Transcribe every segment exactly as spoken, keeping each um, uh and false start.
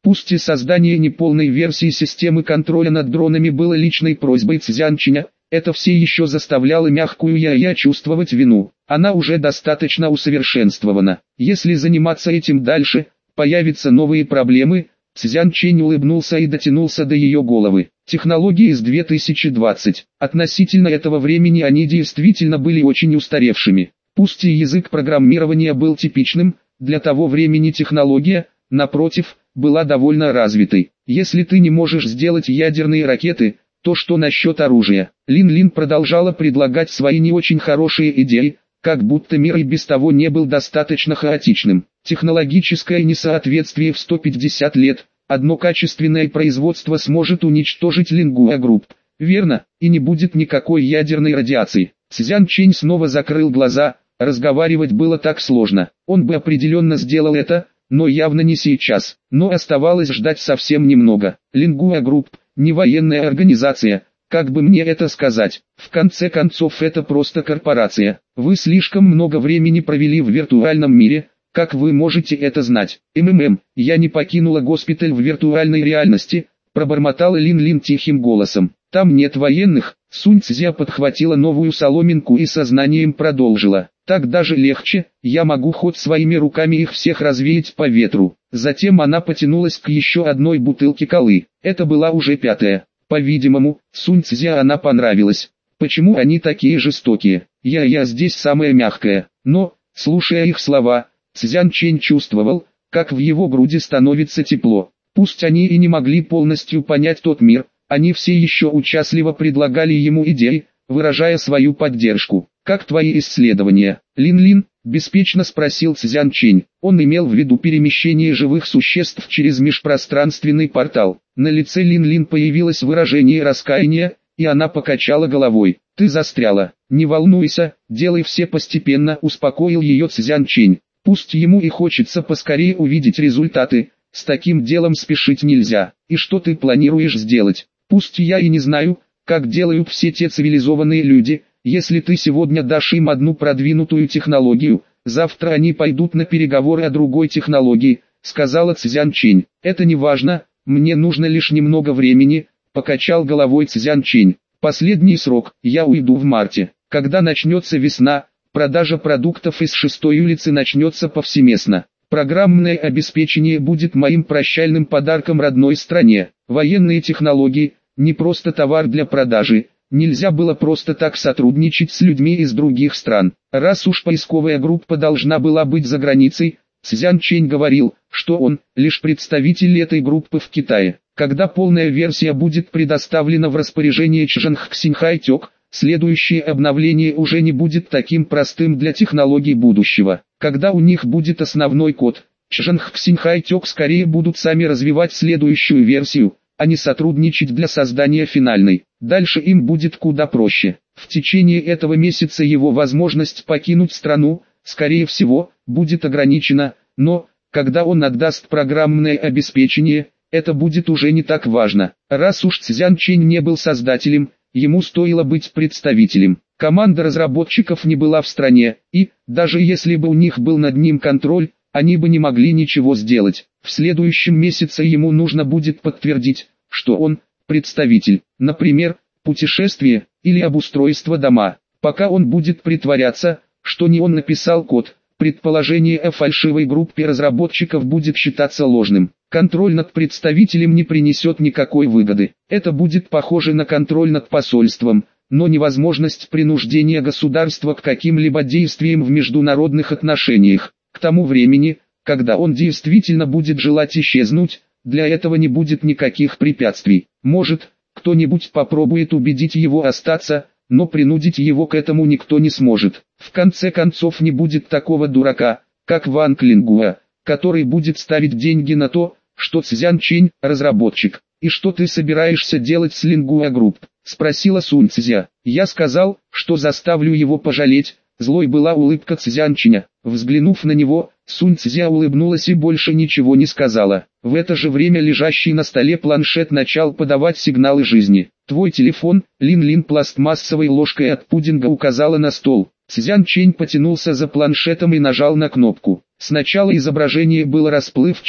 Пусть и создание неполной версии системы контроля над дронами было личной просьбой Цзянчиня, это все еще заставляло мягкую Я-Я чувствовать вину. Она уже достаточно усовершенствована. Если заниматься этим дальше, появятся новые проблемы. Цзянчень улыбнулся и дотянулся до ее головы. Технологии из две тысячи двадцать. Относительно этого времени они действительно были очень устаревшими. Пусть и язык программирования был типичным, для того времени технология, напротив, была довольно развитой. Если ты не можешь сделать ядерные ракеты, то что насчет оружия? Лин-Лин продолжала предлагать свои не очень хорошие идеи, как будто мир и без того не был достаточно хаотичным. Технологическое несоответствие в сто пятьдесят лет, одно качественное производство сможет уничтожить Лингуа Групп. Верно, и не будет никакой ядерной радиации. Цзянчень снова закрыл глаза, разговаривать было так сложно. Он бы определенно сделал это, но явно не сейчас. Но оставалось ждать совсем немного. Лингуа Групп, не военная организация, как бы мне это сказать. В конце концов это просто корпорация. Вы слишком много времени провели в виртуальном мире, как вы можете это знать? МММ, я не покинула госпиталь в виртуальной реальности, пробормотала Лин-Лин тихим голосом. Там нет военных. Сунь Цзя подхватила новую соломинку и сознанием продолжила. Так даже легче, я могу хоть своими руками их всех развеять по ветру. Затем она потянулась к еще одной бутылке колы. Это была уже пятая. По-видимому, Сунь Цзя она понравилась. Почему они такие жестокие? Я-я здесь самая мягкая. Но, слушая их слова, Цзянчень чувствовал, как в его груди становится тепло. Пусть они и не могли полностью понять тот мир, они все еще участливо предлагали ему идеи, выражая свою поддержку. «Как твои исследования, Лин-Лин?» – беспечно спросил Цзянчень. Он имел в виду перемещение живых существ через межпространственный портал. На лице Лин-Лин появилось выражение раскаяния, и она покачала головой. «Ты застряла. Не волнуйся, делай все постепенно», – успокоил ее Цзянчень. Пусть ему и хочется поскорее увидеть результаты, с таким делом спешить нельзя. И что ты планируешь сделать? Пусть я и не знаю, как делают все те цивилизованные люди, если ты сегодня дашь им одну продвинутую технологию, завтра они пойдут на переговоры о другой технологии, сказала Цзянчень. Это не важно, мне нужно лишь немного времени, покачал головой Цзянчень. Последний срок, я уйду в марте. Когда начнется весна, продажа продуктов из шестой улицы начнется повсеместно. Программное обеспечение будет моим прощальным подарком родной стране. Военные технологии – не просто товар для продажи. Нельзя было просто так сотрудничать с людьми из других стран. Раз уж поисковая группа должна была быть за границей, Цзянчень говорил, что он – лишь представитель этой группы в Китае. Когда полная версия будет предоставлена в распоряжение Чжэнх Ксиньхайтёк, следующее обновление уже не будет таким простым для технологий будущего. Когда у них будет основной код, Чжэнх Ксиньхайтёк скорее будут сами развивать следующую версию, а не сотрудничать для создания финальной. Дальше им будет куда проще. В течение этого месяца его возможность покинуть страну, скорее всего, будет ограничена, но, когда он отдаст программное обеспечение, это будет уже не так важно. Раз уж Цзянчень не был создателем, ему стоило быть представителем. Команда разработчиков не была в стране, и, даже если бы у них был над ним контроль, они бы не могли ничего сделать. В следующем месяце ему нужно будет подтвердить, что он – представитель, например, путешествие или обустройство дома. Пока он будет притворяться, что не он написал код, предположение о фальшивой группе разработчиков будет считаться ложным. Контроль над представителем не принесет никакой выгоды. Это будет похоже на контроль над посольством, но невозможность принуждения государства к каким-либо действиям в международных отношениях. К тому времени, когда он действительно будет желать исчезнуть, для этого не будет никаких препятствий. Может, кто-нибудь попробует убедить его остаться, но принудить его к этому никто не сможет. В конце концов не будет такого дурака, как Ван Клингуа, который будет ставить деньги на то, что Цзянчень – разработчик. «И что ты собираешься делать с Лингуа Групп?» – спросила Сунь Цзя. «Я сказал, что заставлю его пожалеть». Злой была улыбка Цзянченя. Взглянув на него, Сунь Цзя улыбнулась и больше ничего не сказала. В это же время лежащий на столе планшет начал подавать сигналы жизни. «Твой телефон», Лин-Лин пластмассовой ложкой от пудинга указала на стол. Цзянчень потянулся за планшетом и нажал на кнопку. Сначала изображение было расплывчатым,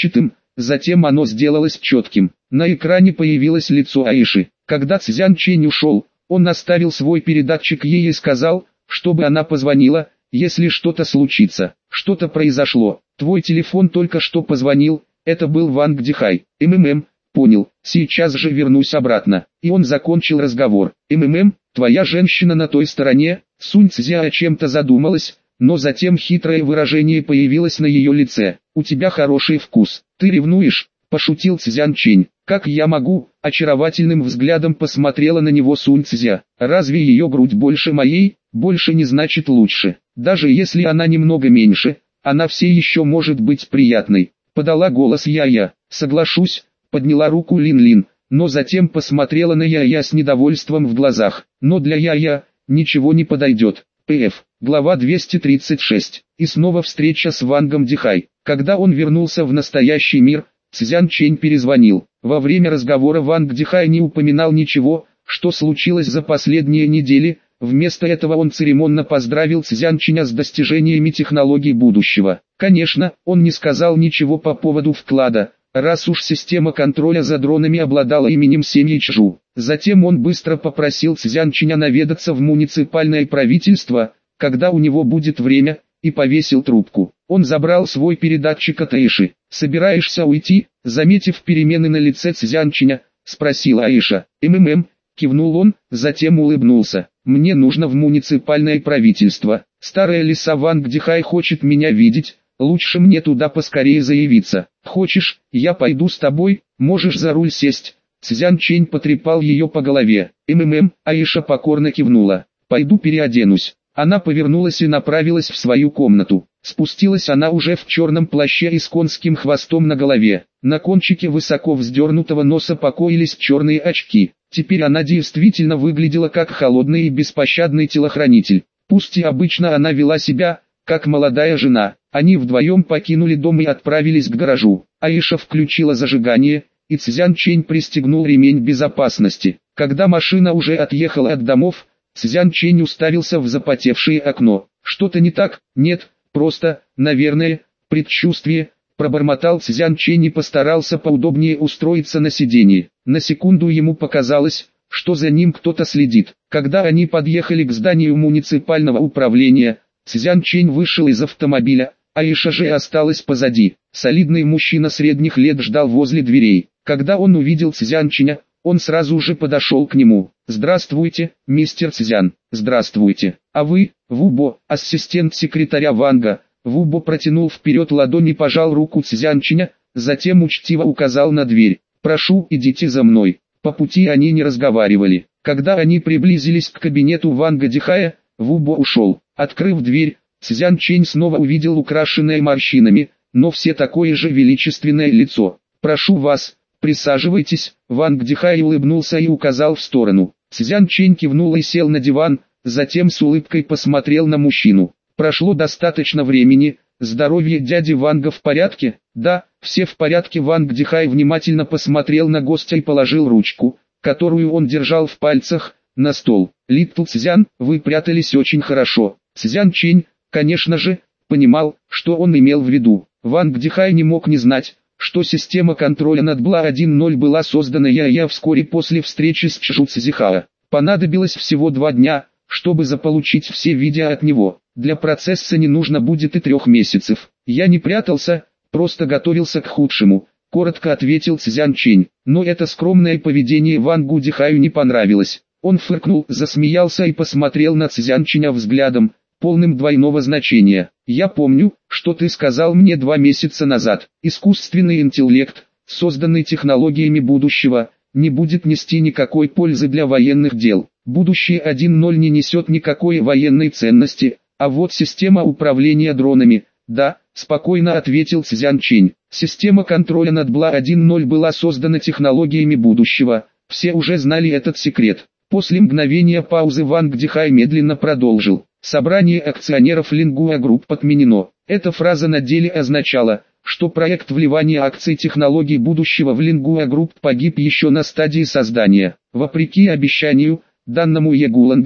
затем оно сделалось четким. На экране появилось лицо Аиши. Когда Цзян Чэнь ушел, он оставил свой передатчик ей и сказал, чтобы она позвонила, если что-то случится. Что-то произошло. Твой телефон только что позвонил, это был Ванг Дихай. МММ, понял, сейчас же вернусь обратно. И он закончил разговор. МММ, твоя женщина на той стороне. Сунь Цзя о чем-то задумалась, но затем хитрое выражение появилось на ее лице. У тебя хороший вкус. Ты ревнуешь? Пошутил Цзян Чэнь. Как я могу? Очаровательным взглядом посмотрела на него Сунь Цзя. Разве ее грудь больше моей? Больше не значит лучше. Даже если она немного меньше, она все еще может быть приятной. Подала голос Я-Я. Соглашусь, подняла руку Лин-Лин, но затем посмотрела на Я-Я с недовольством в глазах. Но для Я-Я ничего не подойдет. П.Ф. Глава двести тридцать шесть. И снова встреча с Вангом Дихай. Когда он вернулся в настоящий мир, Цзян Чэнь перезвонил. Во время разговора Ванг Дихай не упоминал ничего, что случилось за последние недели. Вместо этого он церемонно поздравил Цзян Чэня с достижениями технологий будущего. Конечно, он не сказал ничего по поводу вклада, раз уж система контроля за дронами обладала именем семьи Чжу. Затем он быстро попросил Цзян Чэня наведаться в муниципальное правительство, когда у него будет время, и повесил трубку. Он забрал свой передатчик от Аиши. «Собираешься уйти?» Заметив перемены на лице Цзян Чэня, спросила Аиша. «МММ», кивнул он, затем улыбнулся. «Мне нужно в муниципальное правительство. Старая лиса Ванг Дихай хочет меня видеть, лучше мне туда поскорее заявиться. Хочешь, я пойду с тобой, можешь за руль сесть». Цзян Чэнь потрепал ее по голове. «МММ», Аиша покорно кивнула. «Пойду переоденусь». Она повернулась и направилась в свою комнату. Спустилась она уже в черном плаще и с конским хвостом на голове. На кончике высоко вздернутого носа покоились черные очки. Теперь она действительно выглядела как холодный и беспощадный телохранитель. Пусть и обычно она вела себя, как молодая жена. Они вдвоем покинули дом и отправились к гаражу. Аиша включила зажигание, и Цзян Чэнь пристегнул ремень безопасности. Когда машина уже отъехала от домов, Цзян Чэнь уставился в запотевшее окно. «Что-то не так?» «Нет, просто, наверное, предчувствие», пробормотал Цзян Чэнь и постарался поудобнее устроиться на сиденье. На секунду ему показалось, что за ним кто-то следит. Когда они подъехали к зданию муниципального управления, Цзян Чэнь вышел из автомобиля, Аиша же осталась позади. Солидный мужчина средних лет ждал возле дверей. Когда он увидел Цзян Чэня, он сразу же подошел к нему. «Здравствуйте, мистер Цзян». «Здравствуйте. А вы, Вубо, ассистент секретаря Ванга». Вубо протянул вперед ладонь и пожал руку Цзян Чэня, затем учтиво указал на дверь. «Прошу, идите за мной». По пути они не разговаривали. Когда они приблизились к кабинету Ванга Дихая, Вубо ушел. Открыв дверь, Цзян Чэнь снова увидел украшенное морщинами, но все такое же величественное лицо. «Прошу вас, присаживайтесь». Ванг Дихай улыбнулся и указал в сторону. Цзян Чэнь кивнул и сел на диван, затем с улыбкой посмотрел на мужчину. «Прошло достаточно времени, здоровье дяди Ванга в порядке?» «Да, все в порядке». Ванг Дихай внимательно посмотрел на гостя и положил ручку, которую он держал в пальцах, на стол. «Литл Цзян, вы прятались очень хорошо». Цзян Чэнь, конечно же, понимал, что он имел в виду. Ванг Дихай не мог не знать, что система контроля над Бла один ноль была создана Я-Я вскоре после встречи с Чжу Цзихао. Понадобилось всего два дня, чтобы заполучить все видео от него. Для процесса не нужно будет и трех месяцев. «Я не прятался, просто готовился к худшему», — коротко ответил Цзян Чэнь. Но это скромное поведение Вангу Дихаю не понравилось. Он фыркнул, засмеялся и посмотрел на Цзян Чэня взглядом, полным двойного значения. «Я помню, что ты сказал мне два месяца назад. Искусственный интеллект, созданный технологиями будущего, не будет нести никакой пользы для военных дел. Будущее один ноль не несет никакой военной ценности, а вот система управления дронами, да», — спокойно ответил Цзян Чэнь. Система контроля над Бла один ноль была создана технологиями будущего, все уже знали этот секрет. После мгновения паузы Ванг Дихай медленно продолжил. Собрание акционеров Lingua Group отменено. Эта фраза на деле означала, что проект вливания акций технологий будущего в Lingua Group погиб еще на стадии создания. Вопреки обещанию, данному Егулангом,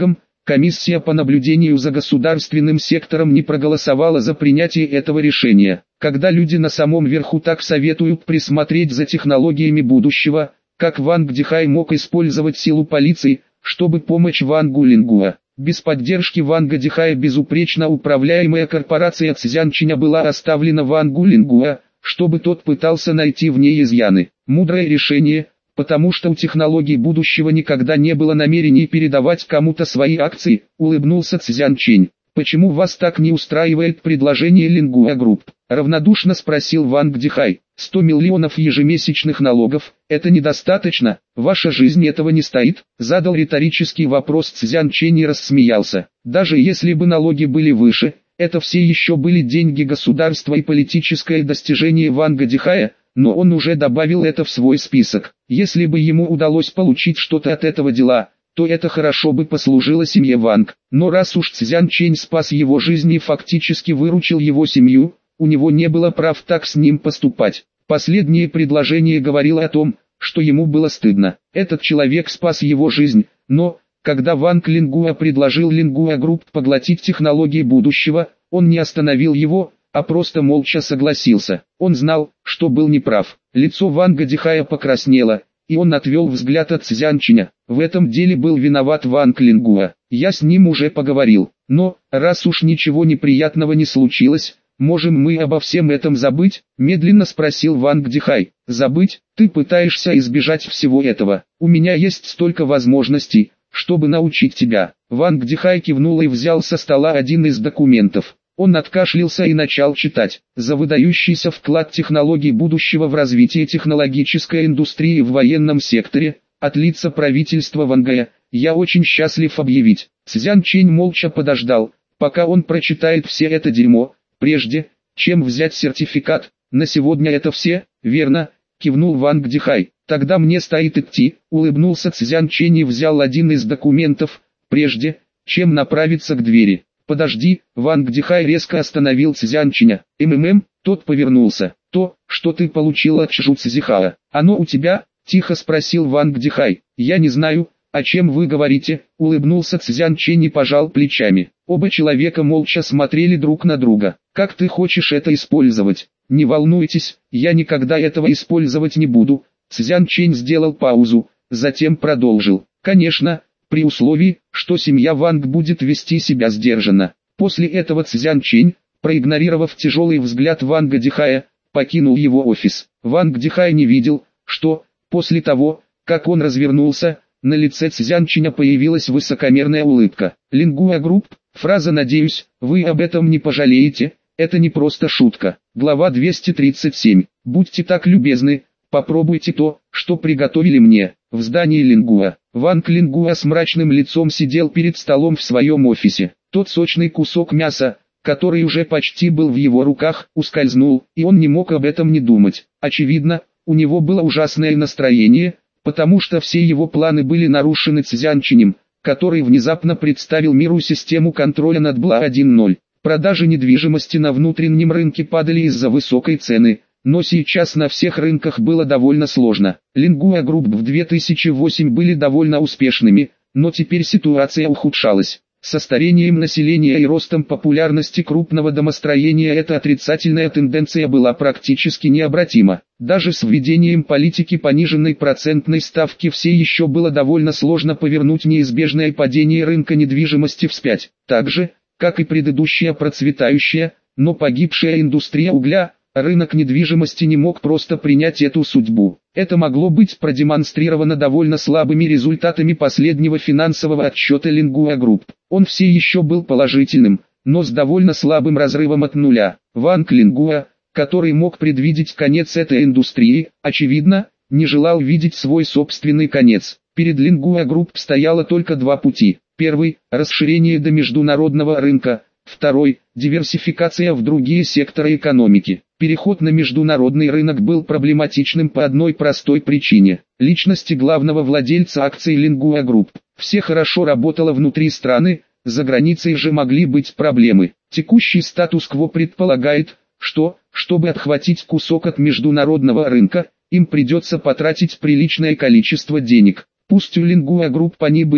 комиссия по наблюдению за государственным сектором не проголосовала за принятие этого решения. Когда люди на самом верху так советуют присмотреть за технологиями будущего, как Ванг Дихай мог использовать силу полиции, чтобы помочь Вангу Лингуа? Без поддержки Ванга Дихая безупречно управляемая корпорация Цзянчиня была оставлена Вангу Лингуа, чтобы тот пытался найти в ней изъяны. Мудрое решение, потому что у технологий будущего никогда не было намерений передавать кому-то свои акции, улыбнулся Цзянчень. Почему вас так не устраивает предложение Лингуа Групп? Равнодушно спросил Ванг Дихай. сто миллионов ежемесячных налогов, это недостаточно, ваша жизнь этого не стоит? Задал риторический вопрос Цзянчень и рассмеялся. Даже если бы налоги были выше, это все еще были деньги государства и политическое достижение Ванга Дихая, но он уже добавил это в свой список. Если бы ему удалось получить что-то от этого дела, то это хорошо бы послужило семье Ванг. Но раз уж Цзянчень спас его жизнь и фактически выручил его семью, у него не было прав так с ним поступать. Последнее предложение говорило о том, что ему было стыдно. Этот человек спас его жизнь, но, когда Ванг Лингуа предложил Лингуа Групп поглотить технологии будущего, он не остановил его, а просто молча согласился. Он знал, что был неправ. Лицо Ванга Дихая покраснело, и он отвел взгляд от Цзянчиня. В этом деле был виноват Ванг Лингуа. Я с ним уже поговорил. Но, раз уж ничего неприятного не случилось, можем мы обо всем этом забыть? Медленно спросил Ванг Дихай. Забыть? Ты пытаешься избежать всего этого. У меня есть столько возможностей, чтобы научить тебя. Ванг Дихай кивнул и взял со стола один из документов. Он откашлялся и начал читать. За выдающийся вклад технологий будущего в развитие технологической индустрии в военном секторе, от лица правительства Вангая, я очень счастлив объявить. Цзянчень молча подождал, пока он прочитает все это дерьмо, прежде, чем взять сертификат. На сегодня это все, верно? Кивнул Ванг Дихай. Тогда мне стоит идти, улыбнулся Цзянчень и взял один из документов, прежде, чем направиться к двери. Подожди, Ванг Дихай резко остановил Цзянченя. МММ, тот повернулся. То, что ты получил от Чжу Цзихаа, оно у тебя? Тихо спросил Ванг Дихай. Я не знаю, о чем вы говорите, улыбнулся Цзянчень и пожал плечами. Оба человека молча смотрели друг на друга. Как ты хочешь это использовать? Не волнуйтесь, я никогда этого использовать не буду. Цзянчень сделал паузу, затем продолжил. Конечно, при условии, что семья Ванг будет вести себя сдержанно. После этого Цзянчень, проигнорировав тяжелый взгляд Ванга Дихая, покинул его офис. Ванг Дихай не видел, что, после того, как он развернулся, на лице Цзянченя появилась высокомерная улыбка. Лингуа Групп, фраза «надеюсь, вы об этом не пожалеете», это не просто шутка. Глава двести тридцать семь. Будьте так любезны, попробуйте то, что приготовили мне. В здании Лингуа. Ванг Лингуа с мрачным лицом сидел перед столом в своем офисе. Тот сочный кусок мяса, который уже почти был в его руках, ускользнул, и он не мог об этом не думать. Очевидно, у него было ужасное настроение, потому что все его планы были нарушены Цзянченем, который внезапно представил миру систему контроля над Бла один ноль. Продажи недвижимости на внутреннем рынке падали из-за высокой цены, но сейчас на всех рынках было довольно сложно. Лингуа Групп в две тысячи восьмом были довольно успешными, но теперь ситуация ухудшалась. Со старением населения и ростом популярности крупного домостроения эта отрицательная тенденция была практически необратима. Даже с введением политики пониженной процентной ставки все еще было довольно сложно повернуть неизбежное падение рынка недвижимости вспять. Так же, как и предыдущая процветающая, но погибшая индустрия угля, рынок недвижимости не мог просто принять эту судьбу. Это могло быть продемонстрировано довольно слабыми результатами последнего финансового отчета Лингуа Групп. Он все еще был положительным, но с довольно слабым разрывом от нуля. Ванг Лингуа, который мог предвидеть конец этой индустрии, очевидно, не желал видеть свой собственный конец. Перед Лингуа Групп стояло только два пути. Первый – расширение до международного рынка. Второй – диверсификация в другие секторы экономики. Переход на международный рынок был проблематичным по одной простой причине. Личности главного владельца акций Лингуа Групп. Все хорошо работало внутри страны, за границей же могли быть проблемы. Текущий статус-кво предполагает, что, чтобы отхватить кусок от международного рынка, им придется потратить приличное количество денег. Пусть у Лингуа Групп они были,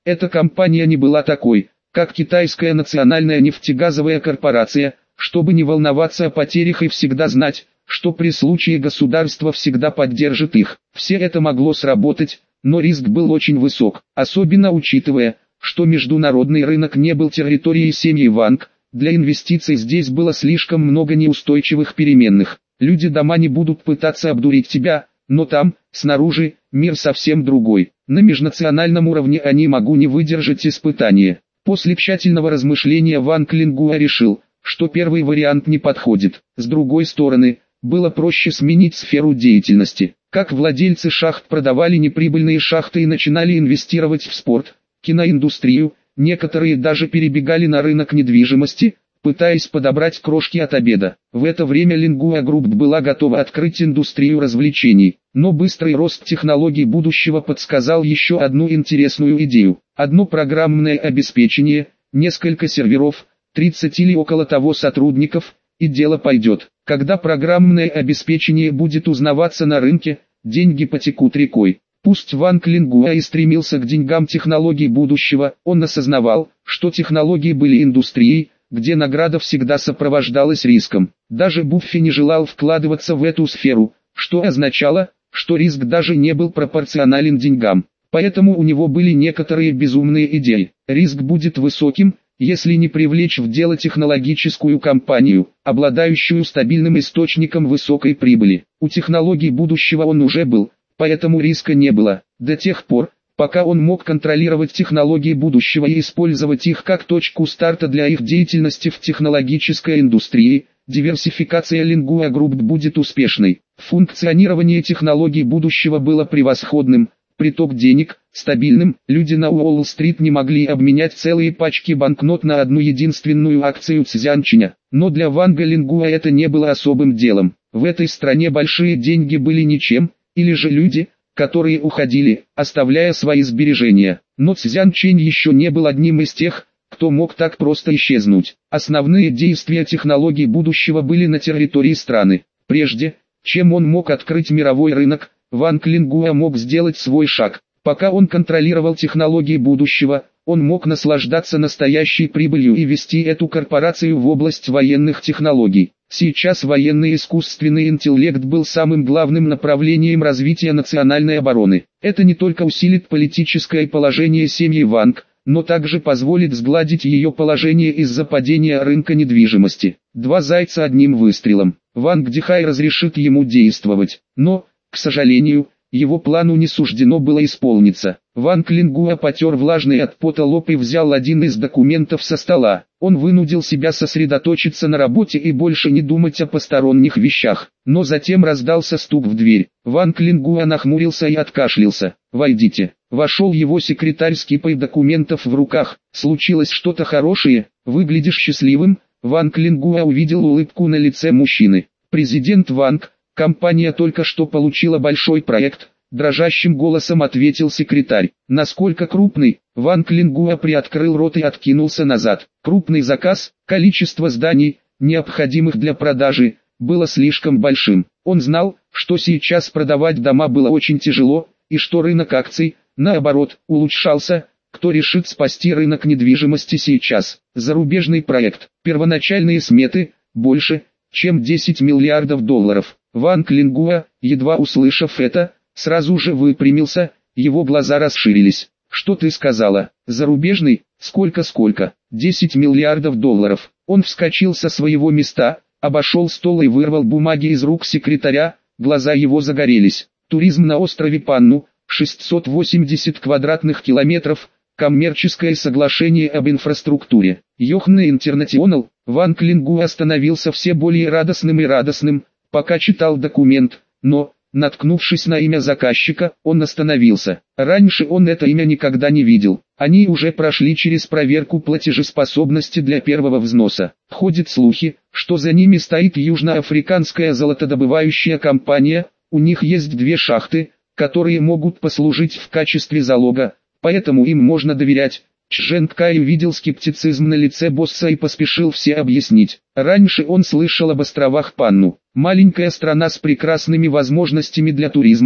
Эта компания не была такой, как китайская национальная нефтегазовая корпорация, чтобы не волноваться о потерях и всегда знать, что при случае государство всегда поддержит их. Все это могло сработать, но риск был очень высок, особенно учитывая, что международный рынок не был территорией семьи Ванг. Для инвестиций здесь было слишком много неустойчивых переменных. Люди дома не будут пытаться обдурить тебя, но там, снаружи, мир совсем другой. На межнациональном уровне они могут не выдержать испытания. После тщательного размышления Ванг Лингуа решил, что первый вариант не подходит. С другой стороны, было проще сменить сферу деятельности. Как владельцы шахт продавали неприбыльные шахты и начинали инвестировать в спорт, киноиндустрию, некоторые даже перебегали на рынок недвижимости, пытаясь подобрать крошки от обеда. В это время Lingua Group была готова открыть индустрию развлечений, но быстрый рост технологий будущего подсказал еще одну интересную идею. Одно программное обеспечение, несколько серверов, тридцать или около того сотрудников, и дело пойдет. Когда программное обеспечение будет узнаваться на рынке, деньги потекут рекой. Пусть Ванг Лингуа и стремился к деньгам технологий будущего, он осознавал, что технологии были индустрией, где награда всегда сопровождалась риском. Даже Буффи не желал вкладываться в эту сферу, что означало, что риск даже не был пропорционален деньгам. Поэтому у него были некоторые безумные идеи. Риск будет высоким, если не привлечь в дело технологическую компанию, обладающую стабильным источником высокой прибыли. У технологий будущего он уже был, поэтому риска не было, до тех пор, пока он мог контролировать технологии будущего и использовать их как точку старта для их деятельности в технологической индустрии. Диверсификация Lingua Group будет успешной. Функционирование технологий будущего было превосходным, приток денег стабильным, люди на Уолл-стрит не могли обменять целые пачки банкнот на одну единственную акцию Цзянчиня. Но для Ванга Лингуа это не было особым делом. В этой стране большие деньги были ничем, или же люди, которые уходили, оставляя свои сбережения. Но Цзянчень еще не был одним из тех, кто мог так просто исчезнуть. Основные действия технологий будущего были на территории страны. Прежде, чем он мог открыть мировой рынок, Ванг Лингуа мог сделать свой шаг. Пока он контролировал технологии будущего, он мог наслаждаться настоящей прибылью и вести эту корпорацию в область военных технологий. Сейчас военный искусственный интеллект был самым главным направлением развития национальной обороны. Это не только усилит политическое положение семьи Ванг, но также позволит сгладить ее положение из-за падения рынка недвижимости. Два зайца одним выстрелом. Ванг Дихай разрешит ему действовать, но, к сожалению, его плану не суждено было исполниться. Ванг Лингуа потер влажный от пота лоб и взял один из документов со стола. Он вынудил себя сосредоточиться на работе и больше не думать о посторонних вещах. Но затем раздался стук в дверь. Ванг Лингуа нахмурился и откашлялся. «Войдите». Вошел его секретарь с кипой документов в руках. «Случилось что-то хорошее? Выглядишь счастливым?» Ванг Лингуа увидел улыбку на лице мужчины. «Президент Ванг, компания только что получила большой проект», — дрожащим голосом ответил секретарь. «Насколько крупный?» Ванг Лингуа приоткрыл рот и откинулся назад. Крупный заказ, количество зданий, необходимых для продажи, было слишком большим. Он знал, что сейчас продавать дома было очень тяжело, и что рынок акций, наоборот, улучшался. Кто решит спасти рынок недвижимости сейчас? Зарубежный проект. Первоначальные сметы, больше, чем десять миллиардов долларов. Ванг Лингуа, едва услышав это, сразу же выпрямился, его глаза расширились. «Что ты сказала? Зарубежный? Сколько-сколько? десять миллиардов долларов». Он вскочил со своего места, обошел стол и вырвал бумаги из рук секретаря, глаза его загорелись. «Туризм на острове Панну, шестьсот восемьдесят квадратных километров, коммерческое соглашение об инфраструктуре. Йохна Интернационал». Ванг Лингуа становился все более радостным и радостным, пока читал документ, но, наткнувшись на имя заказчика, он остановился. Раньше он это имя никогда не видел. Они уже прошли через проверку платежеспособности для первого взноса. Ходят слухи, что за ними стоит южноафриканская золотодобывающая компания, у них есть две шахты, которые могут послужить в качестве залога, поэтому им можно доверять. Чжэнг Кай увидел скептицизм на лице босса и поспешил все объяснить. Раньше он слышал об островах Панну. Маленькая страна с прекрасными возможностями для туризма,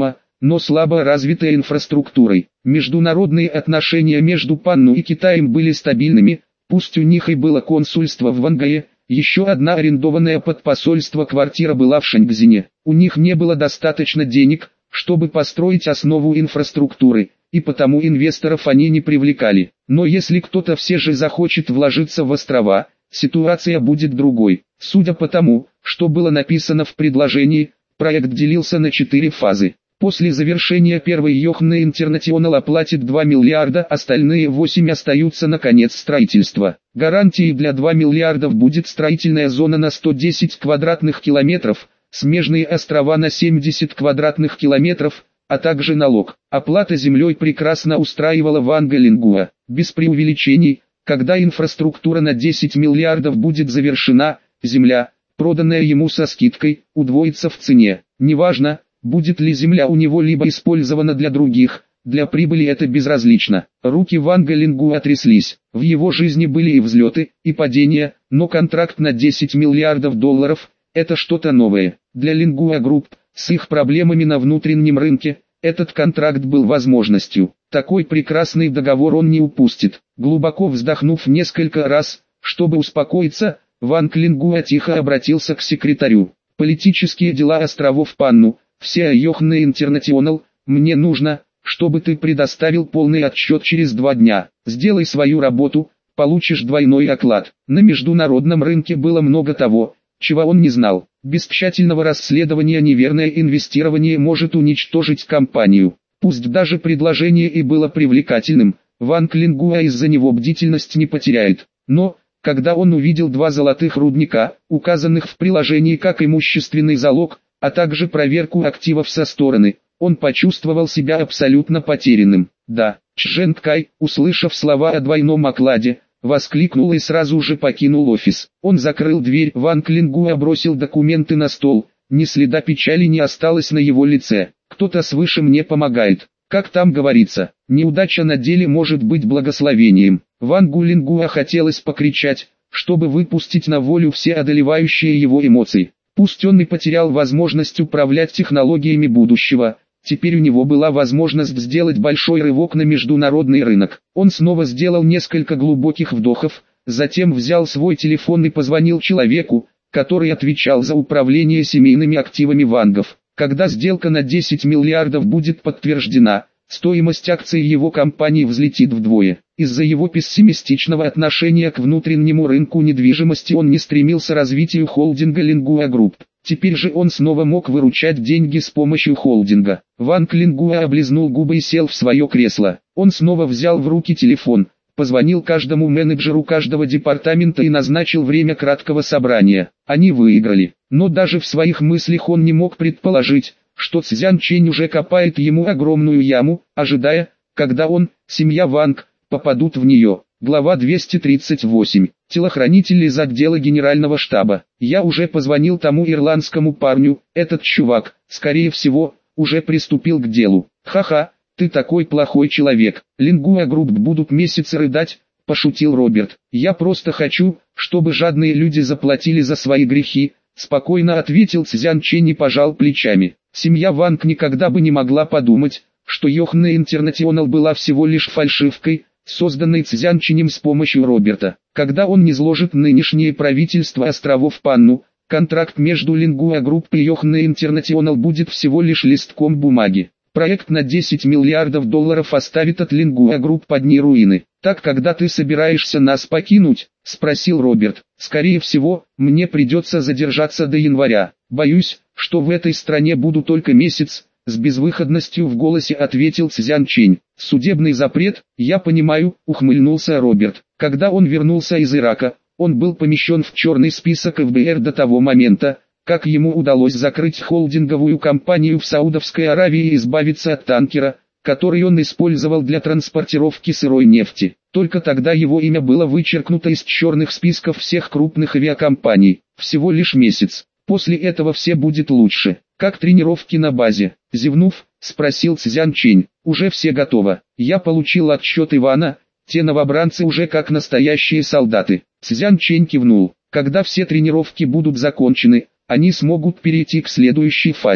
но слабо развитой инфраструктурой. Международные отношения между Панну и Китаем были стабильными, пусть у них и было консульство в Вангае, еще одна арендованная под посольство квартира была в Шаньцзине. У них не было достаточно денег, чтобы построить основу инфраструктуры, и потому инвесторов они не привлекали. Но если кто-то все же захочет вложиться в острова, ситуация будет другой. Судя по тому, что было написано в предложении, проект делился на четыре фазы. После завершения первой Йоханне Интернационал оплатит два миллиарда, остальные восемь остаются на конец строительства. Гарантией для двух миллиардов будет строительная зона на сто десять квадратных километров, смежные острова на семьдесят квадратных километров, а также налог. Оплата землей прекрасно устраивала Ванга Лингуа. Без преувеличений, когда инфраструктура на десять миллиардов будет завершена, земля, проданная ему со скидкой, удвоится в цене. Неважно, будет ли земля у него либо использована для других, для прибыли это безразлично. Руки Ванга Лингуа тряслись. В его жизни были и взлеты, и падения, но контракт на десять миллиардов долларов – это что-то новое. Для Лингуа Групп, с их проблемами на внутреннем рынке, этот контракт был возможностью. Такой прекрасный договор он не упустит. Глубоко вздохнув несколько раз, чтобы успокоиться, Ванг Лингуа тихо обратился к секретарю. «Политические дела островов Панну, все Йоханне Интернационал, мне нужно, чтобы ты предоставил полный отчет через два дня. Сделай свою работу, получишь двойной оклад». На международном рынке было много того, чего он не знал. Без тщательного расследования неверное инвестирование может уничтожить компанию. Пусть даже предложение и было привлекательным, Ванг Лингуа из-за него бдительность не потеряет. Но, когда он увидел два золотых рудника, указанных в приложении как имущественный залог, а также проверку активов со стороны, он почувствовал себя абсолютно потерянным. «Да». Чжэн Кай, услышав слова о двойном окладе, воскликнул и сразу же покинул офис. Он закрыл дверь, Ванг Лингуа бросил документы на стол, ни следа печали не осталось на его лице. «Кто-то свыше мне помогает. Как там говорится, неудача на деле может быть благословением». Вангу Лингуа хотелось покричать, чтобы выпустить на волю все одолевающие его эмоции. Пусть он и потерял возможность управлять технологиями будущего, теперь у него была возможность сделать большой рывок на международный рынок. Он снова сделал несколько глубоких вдохов, затем взял свой телефон и позвонил человеку, который отвечал за управление семейными активами Вангов. Когда сделка на десять миллиардов будет подтверждена, стоимость акций его компании взлетит вдвое. Из-за его пессимистичного отношения к внутреннему рынку недвижимости он не стремился к развитию холдинга Лингуа Групп. Теперь же он снова мог выручать деньги с помощью холдинга. Ванг Лингуа облизнул губы и сел в свое кресло. Он снова взял в руки телефон, позвонил каждому менеджеру каждого департамента и назначил время краткого собрания. Они выиграли. Но даже в своих мыслях он не мог предположить, что Цзян Чэнь уже копает ему огромную яму, ожидая, когда он, семья Ванг, попадут в нее. Глава двести тридцать восемь. Телохранитель из отдела генерального штаба. «Я уже позвонил тому ирландскому парню, этот чувак, скорее всего, уже приступил к делу». «Ха-ха, ты такой плохой человек. Лингуа Групп будут месяцы рыдать», – пошутил Роберт. «Я просто хочу, чтобы жадные люди заплатили за свои грехи», – спокойно ответил Цзян Чэнь и пожал плечами. Семья Ванг никогда бы не могла подумать, что Йоханне Интернационал была всего лишь фальшивкой, созданной Цзян Чэнем с помощью Роберта. Когда он низложит нынешнее правительство островов Панну, контракт между Лингуа Групп и Йоханне Интернационал будет всего лишь листком бумаги. Проект на десять миллиардов долларов оставит от Лингуа Групп одни руины. «Так когда ты собираешься нас покинуть?» – спросил Роберт. «Скорее всего, мне придется задержаться до января. Боюсь, что в этой стране буду только месяц», – с безвыходностью в голосе ответил Цзян Чэнь. «Судебный запрет, я понимаю», – ухмыльнулся Роберт. Когда он вернулся из Ирака, он был помещен в черный список эф бэ эр до того момента, как ему удалось закрыть холдинговую компанию в Саудовской Аравии и избавиться от танкера, который он использовал для транспортировки сырой нефти. Только тогда его имя было вычеркнуто из черных списков всех крупных авиакомпаний. Всего лишь месяц. После этого все будет лучше. «Как тренировки на базе?» – зевнув, спросил Цзян Чэнь. «Уже все готово. Я получил отчет Ивана, те новобранцы уже как настоящие солдаты». Цзян Чэнь кивнул. «Когда все тренировки будут закончены, они смогут перейти к следующей фазе».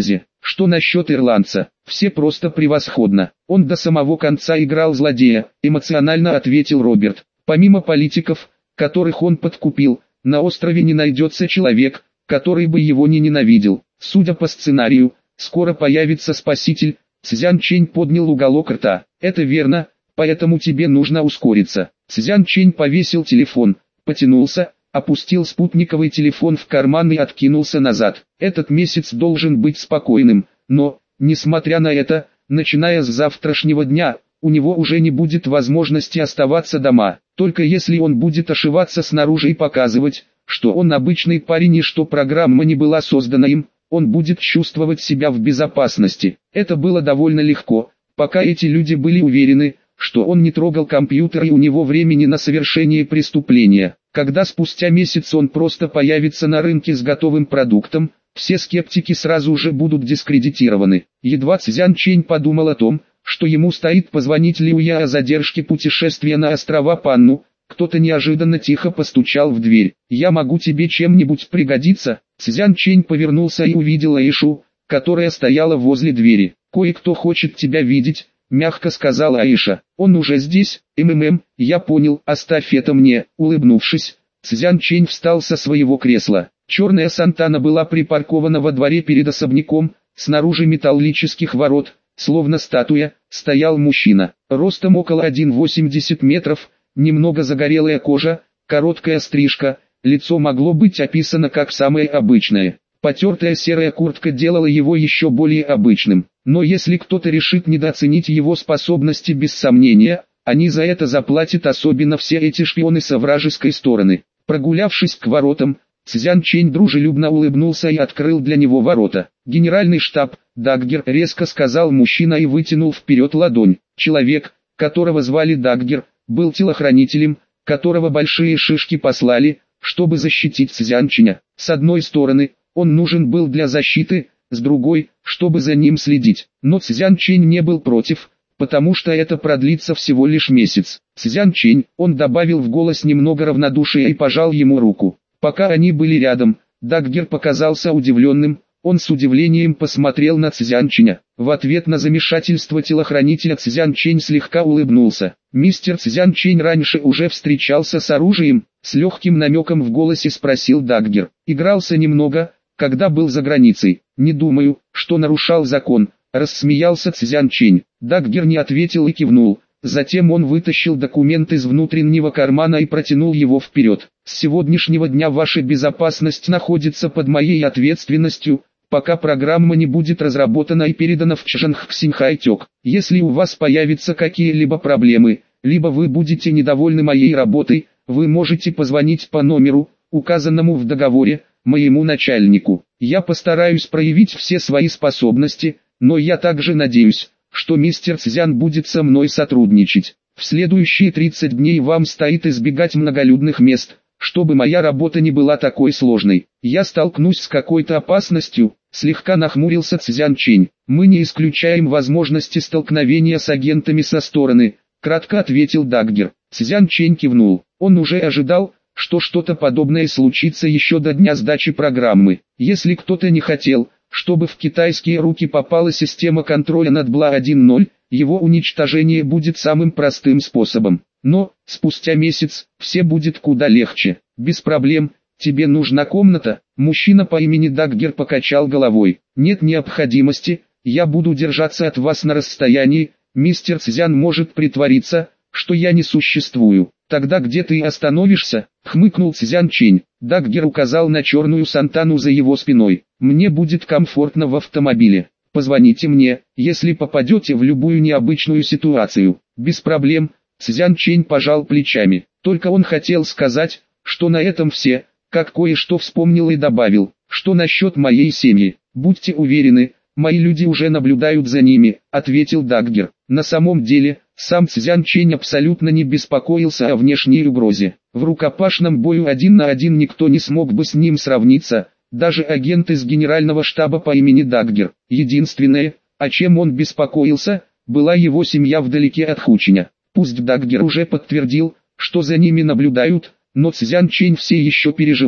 Что насчет ирландца? Все просто превосходно. Он до самого конца играл злодея, эмоционально ответил Роберт. Помимо политиков, которых он подкупил, на острове не найдется человек, который бы его не ненавидел. Судя по сценарию, скоро появится спаситель. Цзян Чэнь поднял уголок рта. Это верно, поэтому тебе нужно ускориться. Цзян Чэнь повесил телефон, потянулся, опустил спутниковый телефон в карман и откинулся назад. Этот месяц должен быть спокойным, но, несмотря на это, начиная с завтрашнего дня, у него уже не будет возможности оставаться дома. Только если он будет ошиваться снаружи и показывать, что он обычный парень и что программа не была создана им, он будет чувствовать себя в безопасности. Это было довольно легко, пока эти люди были уверены, что он не трогал компьютер и у него времени на совершение преступления. Когда спустя месяц он просто появится на рынке с готовым продуктом, все скептики сразу же будут дискредитированы. Едва Цзян Чэнь подумал о том, что ему стоит позвонить Лиуя о задержке путешествия на острова Панну, кто-то неожиданно тихо постучал в дверь. «Я могу тебе чем-нибудь пригодиться?» Цзян Чэнь повернулся и увидел Аишу, которая стояла возле двери. «Кое-кто хочет тебя видеть», — мягко сказала Аиша. «Он уже здесь, МММ, я понял, оставь это мне». Улыбнувшись, Цзян Чэнь встал со своего кресла. Черная Сантана была припаркована во дворе перед особняком, снаружи металлических ворот, словно статуя, стоял мужчина. Ростом около один восемьдесят метров, немного загорелая кожа, короткая стрижка, лицо могло быть описано как самое обычное. Потертая серая куртка делала его еще более обычным. Но если кто-то решит недооценить его способности, без сомнения, они за это заплатят, особенно все эти шпионы со вражеской стороны. Прогулявшись к воротам, Цзян Чэнь дружелюбно улыбнулся и открыл для него ворота. «Генеральный штаб, Даггер», — резко сказал мужчина и вытянул вперед ладонь. Человек, которого звали Даггер, был телохранителем, которого большие шишки послали, чтобы защитить Цзян Чэня. С одной стороны, он нужен был для защиты, с другой, чтобы за ним следить. Но Цзян Чэнь не был против, потому что это продлится всего лишь месяц. «Цзян Чэнь», — он добавил в голос немного равнодушия и пожал ему руку. Пока они были рядом, Даггер показался удивленным, он с удивлением посмотрел на Цзян Чэня. В ответ на замешательство телохранителя Цзян Чэнь слегка улыбнулся. «Мистер Цзян Чэнь раньше уже встречался с оружием?» — с легким намеком в голосе спросил Даггер. «Игрался немного, когда был за границей. Не думаю, что нарушал закон», — рассмеялся Цзян Чэнь. Даггер не ответил и кивнул. Затем он вытащил документ из внутреннего кармана и протянул его вперед. «С сегодняшнего дня ваша безопасность находится под моей ответственностью, пока программа не будет разработана и передана в Чжанхксинхайтек. Если у вас появятся какие-либо проблемы, либо вы будете недовольны моей работой, вы можете позвонить по номеру, указанному в договоре, моему начальнику. Я постараюсь проявить все свои способности, но я также надеюсь, что мистер Цзян будет со мной сотрудничать. В следующие тридцать дней вам стоит избегать многолюдных мест, чтобы моя работа не была такой сложной. Я столкнусь с какой-то опасностью», — слегка нахмурился Цзян Чэнь. «Мы не исключаем возможности столкновения с агентами со стороны», — кратко ответил Даггер. Цзян Чэнь кивнул. Он уже ожидал, что что-то подобное случится еще до дня сдачи программы. Если кто-то не хотел, чтобы в китайские руки попала система контроля над Бла один ноль, его уничтожение будет самым простым способом. Но, спустя месяц, все будет куда легче. «Без проблем, тебе нужна комната?» Мужчина по имени Даггер покачал головой. «Нет необходимости, я буду держаться от вас на расстоянии, мистер Цзян может притвориться, что я не существую. Тогда где ты остановишься?» — хмыкнул Цзян Чэнь. Даггер указал на черную Сантану за его спиной. «Мне будет комфортно в автомобиле. Позвоните мне, если попадете в любую необычную ситуацию». «Без проблем», — Цзян Чэнь пожал плечами. Только он хотел сказать, что на этом все, как кое-что вспомнил и добавил, что насчет моей семьи. «Будьте уверены, мои люди уже наблюдают за ними», — ответил Даггер. На самом деле, сам Цзян Чэнь абсолютно не беспокоился о внешней угрозе. В рукопашном бою один на один никто не смог бы с ним сравниться, даже агент из генерального штаба по имени Даггер. Единственное, о чем он беспокоился, была его семья вдалеке от Хучиня. Пусть Даггер уже подтвердил, что за ними наблюдают, но Цзян Чэнь все еще переживал.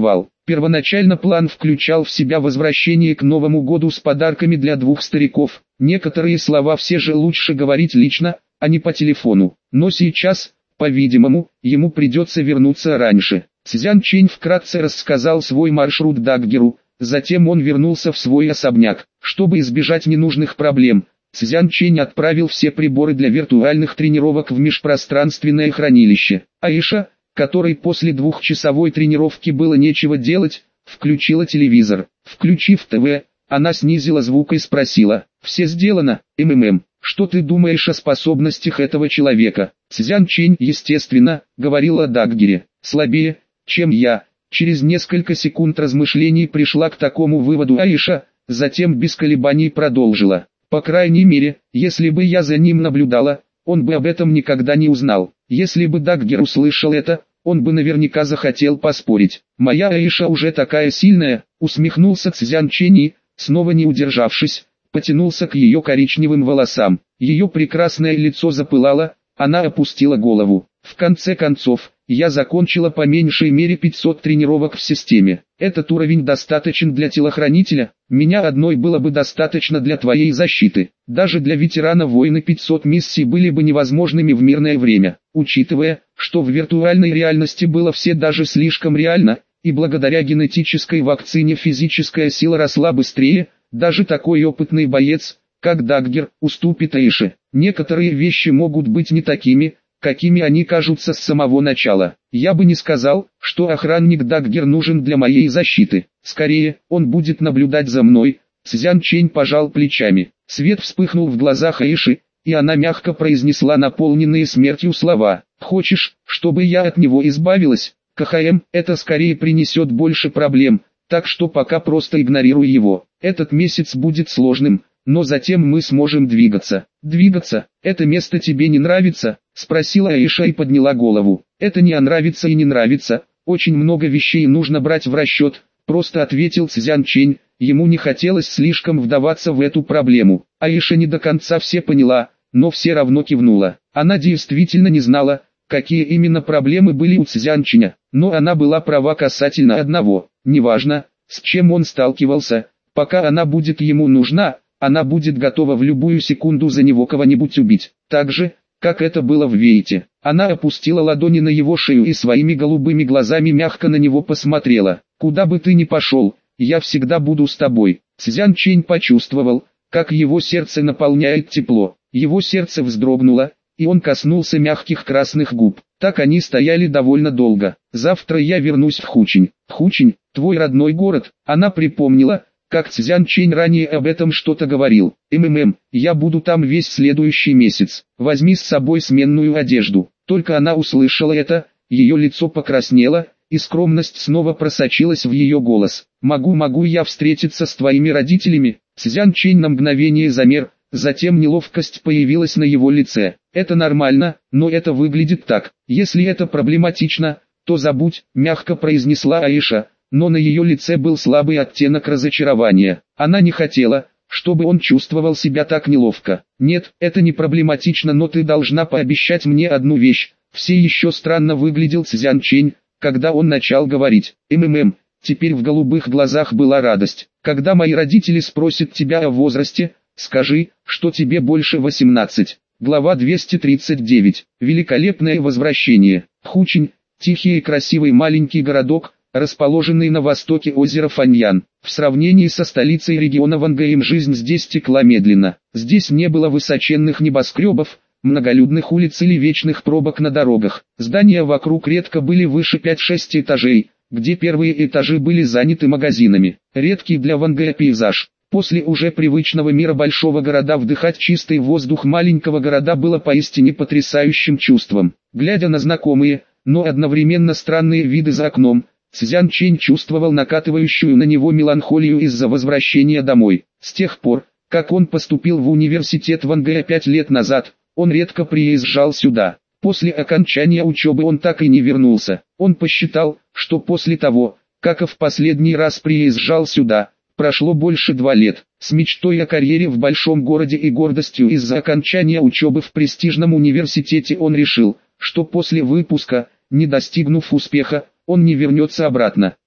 Первоначально план включал в себя возвращение к Новому году с подарками для двух стариков. Некоторые слова все же лучше говорить лично, а не по телефону. Но сейчас, по-видимому, ему придется вернуться раньше. Цзян Чэнь вкратце рассказал свой маршрут Даггеру, затем он вернулся в свой особняк. Чтобы избежать ненужных проблем, Цзян Чэнь отправил все приборы для виртуальных тренировок в межпространственное хранилище. Аиша, которой после двухчасовой тренировки было нечего делать, включила телевизор. Включив ТВ, она снизила звук и спросила: «Все сделано, МММ, что ты думаешь о способностях этого человека?» Цзян Чэнь, естественно, говорила о Даггере. «Слабее, чем я». Через несколько секунд размышлений пришла к такому выводу Аиша, затем без колебаний продолжила: «По крайней мере, если бы я за ним наблюдала, он бы об этом никогда не узнал. Если бы Даггер услышал это, он бы наверняка захотел поспорить. Моя Аиша уже такая сильная», усмехнулся Цзян Чэнь и, снова не удержавшись, потянулся к ее коричневым волосам. Ее прекрасное лицо запылало, она опустила голову. «В конце концов, я закончила по меньшей мере пятьсот тренировок в системе. Этот уровень достаточен для телохранителя, меня одной было бы достаточно для твоей защиты. Даже для ветерана войны пятьсот миссий были бы невозможными в мирное время. Учитывая, что в виртуальной реальности было все даже слишком реально, и благодаря генетической вакцине физическая сила росла быстрее, даже такой опытный боец, как Даггер, уступит Аише. Некоторые вещи могут быть не такими, какими они кажутся с самого начала. Я бы не сказал, что охранник Даггер нужен для моей защиты. Скорее, он будет наблюдать за мной». Цзян Чэнь пожал плечами. Свет вспыхнул в глазах Аиши, и она мягко произнесла наполненные смертью слова: «Хочешь, чтобы я от него избавилась? КХМ, это скорее принесет больше проблем, так что пока просто игнорируй его. Этот месяц будет сложным, но затем мы сможем двигаться». «Двигаться? Это место тебе не нравится?» — спросила Аиша и подняла голову. «Это не нравится и не нравится, очень много вещей нужно брать в расчет», — просто ответил Цзян Чэнь. Ему не хотелось слишком вдаваться в эту проблему. Аиша не до конца все поняла, но все равно кивнула. Она действительно не знала, какие именно проблемы были у Цзян Чэня, но она была права касательно одного: неважно, с чем он сталкивался, пока она будет ему нужна, она будет готова в любую секунду за него кого-нибудь убить. Так же, как это было в Вейте. Она опустила ладони на его шею и своими голубыми глазами мягко на него посмотрела. «Куда бы ты ни пошел, я всегда буду с тобой». Цзян Чэнь почувствовал, как его сердце наполняет тепло. Его сердце вздрогнуло, и он коснулся мягких красных губ. Так они стояли довольно долго. «Завтра я вернусь в Хучинь». «Хучинь, твой родной город?» Она припомнила, как Цзян Чэнь ранее об этом что-то говорил. «МММ, я буду там весь следующий месяц. Возьми с собой сменную одежду». Только она услышала это, ее лицо покраснело, и скромность снова просочилась в ее голос. «Могу, могу я встретиться с твоими родителями?» Цзян Чэнь на мгновение замер, затем неловкость появилась на его лице. «Это нормально, но это выглядит так. Если это проблематично, то забудь», — мягко произнесла Аиша. Но на ее лице был слабый оттенок разочарования. Она не хотела, чтобы он чувствовал себя так неловко. «Нет, это не проблематично, но ты должна пообещать мне одну вещь». Все еще странно выглядел Цзян Чэнь, когда он начал говорить. «МММ». Теперь в голубых глазах была радость. «Когда мои родители спросят тебя о возрасте, скажи, что тебе больше восемнадцати». Глава двести тридцать девять. Великолепное возвращение. Хучинь, тихий и красивый маленький городок, расположенный на востоке озера Фаньян. В сравнении со столицей региона Вангаем жизнь здесь текла медленно. Здесь не было высоченных небоскребов, многолюдных улиц или вечных пробок на дорогах. Здания вокруг редко были выше пяти-шести этажей, где первые этажи были заняты магазинами. Редкий для Вангая пейзаж. После уже привычного мира большого города вдыхать чистый воздух маленького города было поистине потрясающим чувством. Глядя на знакомые, но одновременно странные виды за окном, Цзян Чэнь чувствовал накатывающую на него меланхолию из-за возвращения домой. С тех пор, как он поступил в университет Вангая пять лет назад, он редко приезжал сюда. После окончания учебы он так и не вернулся. Он посчитал, что после того, как в последний раз приезжал сюда, прошло больше двух лет. С мечтой о карьере в большом городе и гордостью из-за окончания учебы в престижном университете он решил, что после выпуска, не достигнув успеха, он не вернется обратно.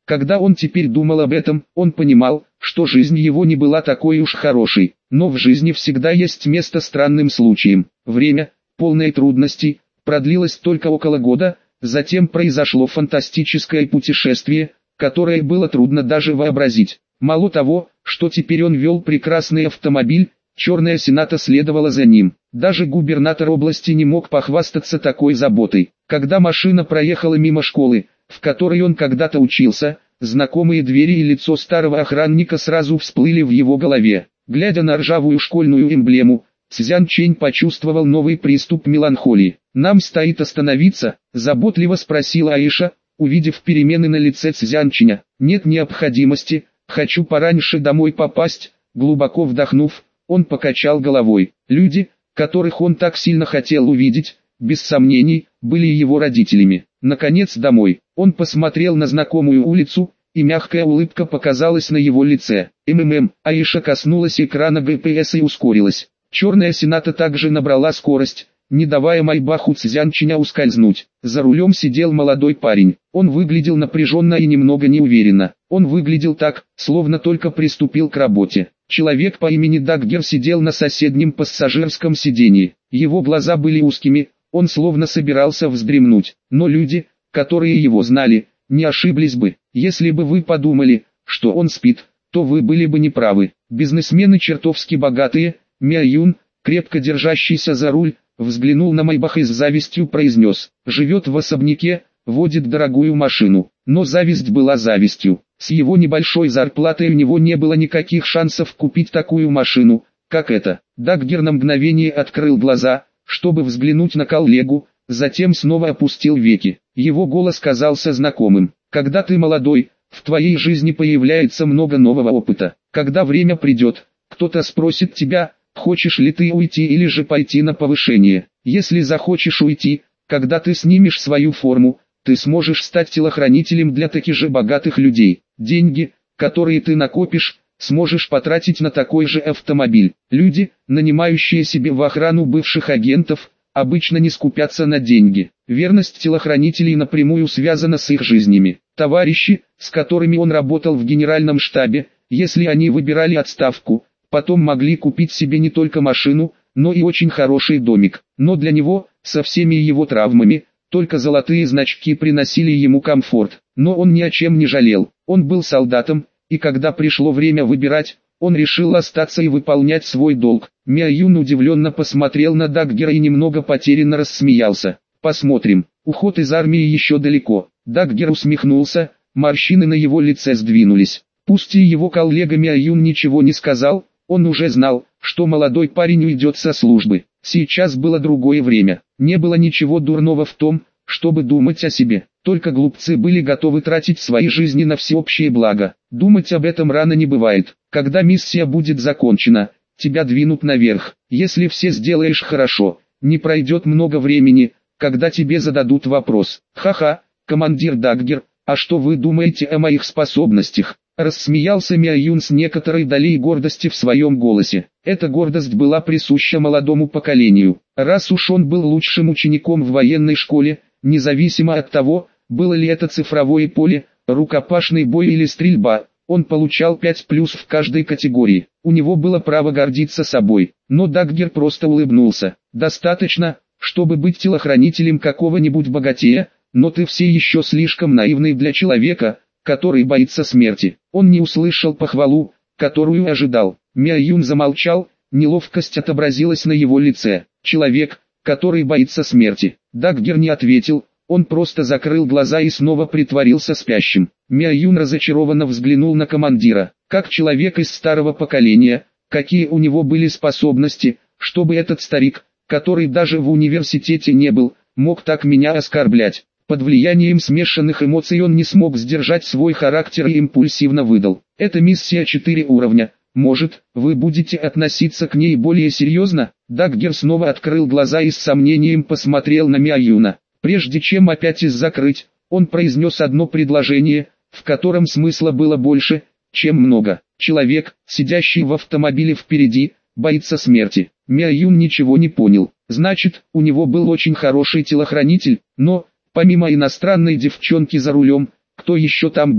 Когда он теперь думал об этом, он понимал, что жизнь его не была такой уж хорошей. Но в жизни всегда есть место странным случаям. Время, полное трудностей, продлилось только около года, затем произошло фантастическое путешествие, которое было трудно даже вообразить. Мало того, что теперь он вел прекрасный автомобиль, черная Сената следовала за ним. Даже губернатор области не мог похвастаться такой заботой. Когда машина проехала мимо школы, в которой он когда-то учился, знакомые двери и лицо старого охранника сразу всплыли в его голове. Глядя на ржавую школьную эмблему, Цзян Чэнь почувствовал новый приступ меланхолии. «Нам стоит остановиться?» – заботливо спросила Аиша, увидев перемены на лице Цзян Чэня. «Нет необходимости, хочу пораньше домой попасть». Глубоко вдохнув, он покачал головой. Люди, которых он так сильно хотел увидеть, без сомнений, были его родителями. Наконец домой. Он посмотрел на знакомую улицу, и мягкая улыбка показалась на его лице. МММ, Аиша коснулась экрана джи пи эс и ускорилась. Черная Сената также набрала скорость, не давая Майбаху Цзян Чэня ускользнуть. За рулем сидел молодой парень. Он выглядел напряженно и немного неуверенно. Он выглядел так, словно только приступил к работе. Человек по имени Даггер сидел на соседнем пассажирском сиденье. Его глаза были узкими, он словно собирался вздремнуть. Но люди, которые его знали, не ошиблись бы. Если бы вы подумали, что он спит, то вы были бы неправы. Бизнесмены чертовски богатые. Мя Юн, крепко держащийся за руль, взглянул на Майбах и с завистью произнес: «Живет в особняке, водит дорогую машину». Но зависть была завистью. С его небольшой зарплатой у него не было никаких шансов купить такую машину, как эта. Даггер на мгновение открыл глаза, чтобы взглянуть на коллегу, затем снова опустил веки. Его голос казался знакомым. «Когда ты молодой, в твоей жизни появляется много нового опыта. Когда время придет, кто-то спросит тебя, хочешь ли ты уйти или же пойти на повышение. Если захочешь уйти, когда ты снимешь свою форму, ты сможешь стать телохранителем для таких же богатых людей. Деньги, которые ты накопишь, сможешь потратить на такой же автомобиль. Люди, нанимающие себе в охрану бывших агентов, обычно не скупятся на деньги. Верность телохранителей напрямую связана с их жизнями. Товарищи, с которыми он работал в генеральном штабе, если они выбирали отставку, потом могли купить себе не только машину, но и очень хороший домик. Но для него, со всеми его травмами, только золотые значки приносили ему комфорт. Но он ни о чем не жалел. Он был солдатом, и когда пришло время выбирать, он решил остаться и выполнять свой долг. Мя Юн удивленно посмотрел на Даггера и немного потерянно рассмеялся. «Посмотрим, уход из армии еще далеко». Даггер усмехнулся, морщины на его лице сдвинулись. Пусть и его коллега Мя Юн ничего не сказал, он уже знал, что молодой парень уйдет со службы. Сейчас было другое время. Не было ничего дурного в том, чтобы думать о себе. Только глупцы были готовы тратить свои жизни на всеобщее благо. Думать об этом рано не бывает. Когда миссия будет закончена, тебя двинут наверх. Если все сделаешь хорошо, не пройдет много времени, когда тебе зададут вопрос. «Ха-ха, командир Даггер, а что вы думаете о моих способностях?» Рассмеялся Мя Юн с некоторой долей гордости в своем голосе. Эта гордость была присуща молодому поколению. Раз уж он был лучшим учеником в военной школе, независимо от того, было ли это цифровое поле, рукопашный бой или стрельба, он получал пять плюс в каждой категории. У него было право гордиться собой. Но Даггер просто улыбнулся. «Достаточно, чтобы быть телохранителем какого-нибудь богатея, но ты все еще слишком наивный для человека, который боится смерти». Он не услышал похвалу, которую ожидал. Мя Юн замолчал, неловкость отобразилась на его лице. «Человек, который боится смерти». Даггер не ответил, он просто закрыл глаза и снова притворился спящим. Мя Юн разочарованно взглянул на командира. Как человек из старого поколения, какие у него были способности, чтобы этот старик, который даже в университете не был, мог так меня оскорблять. Под влиянием смешанных эмоций он не смог сдержать свой характер и импульсивно выдал: «Это миссия четыре уровня, может, вы будете относиться к ней более серьезно?» Даггер снова открыл глаза и с сомнением посмотрел на Мя Юна. Прежде чем опять их закрыть, он произнес одно предложение, в котором смысла было больше, чем много. «Человек, сидящий в автомобиле впереди, боится смерти». Мя Юн ничего не понял. Значит, у него был очень хороший телохранитель, но... Помимо иностранной девчонки за рулем, кто еще там был?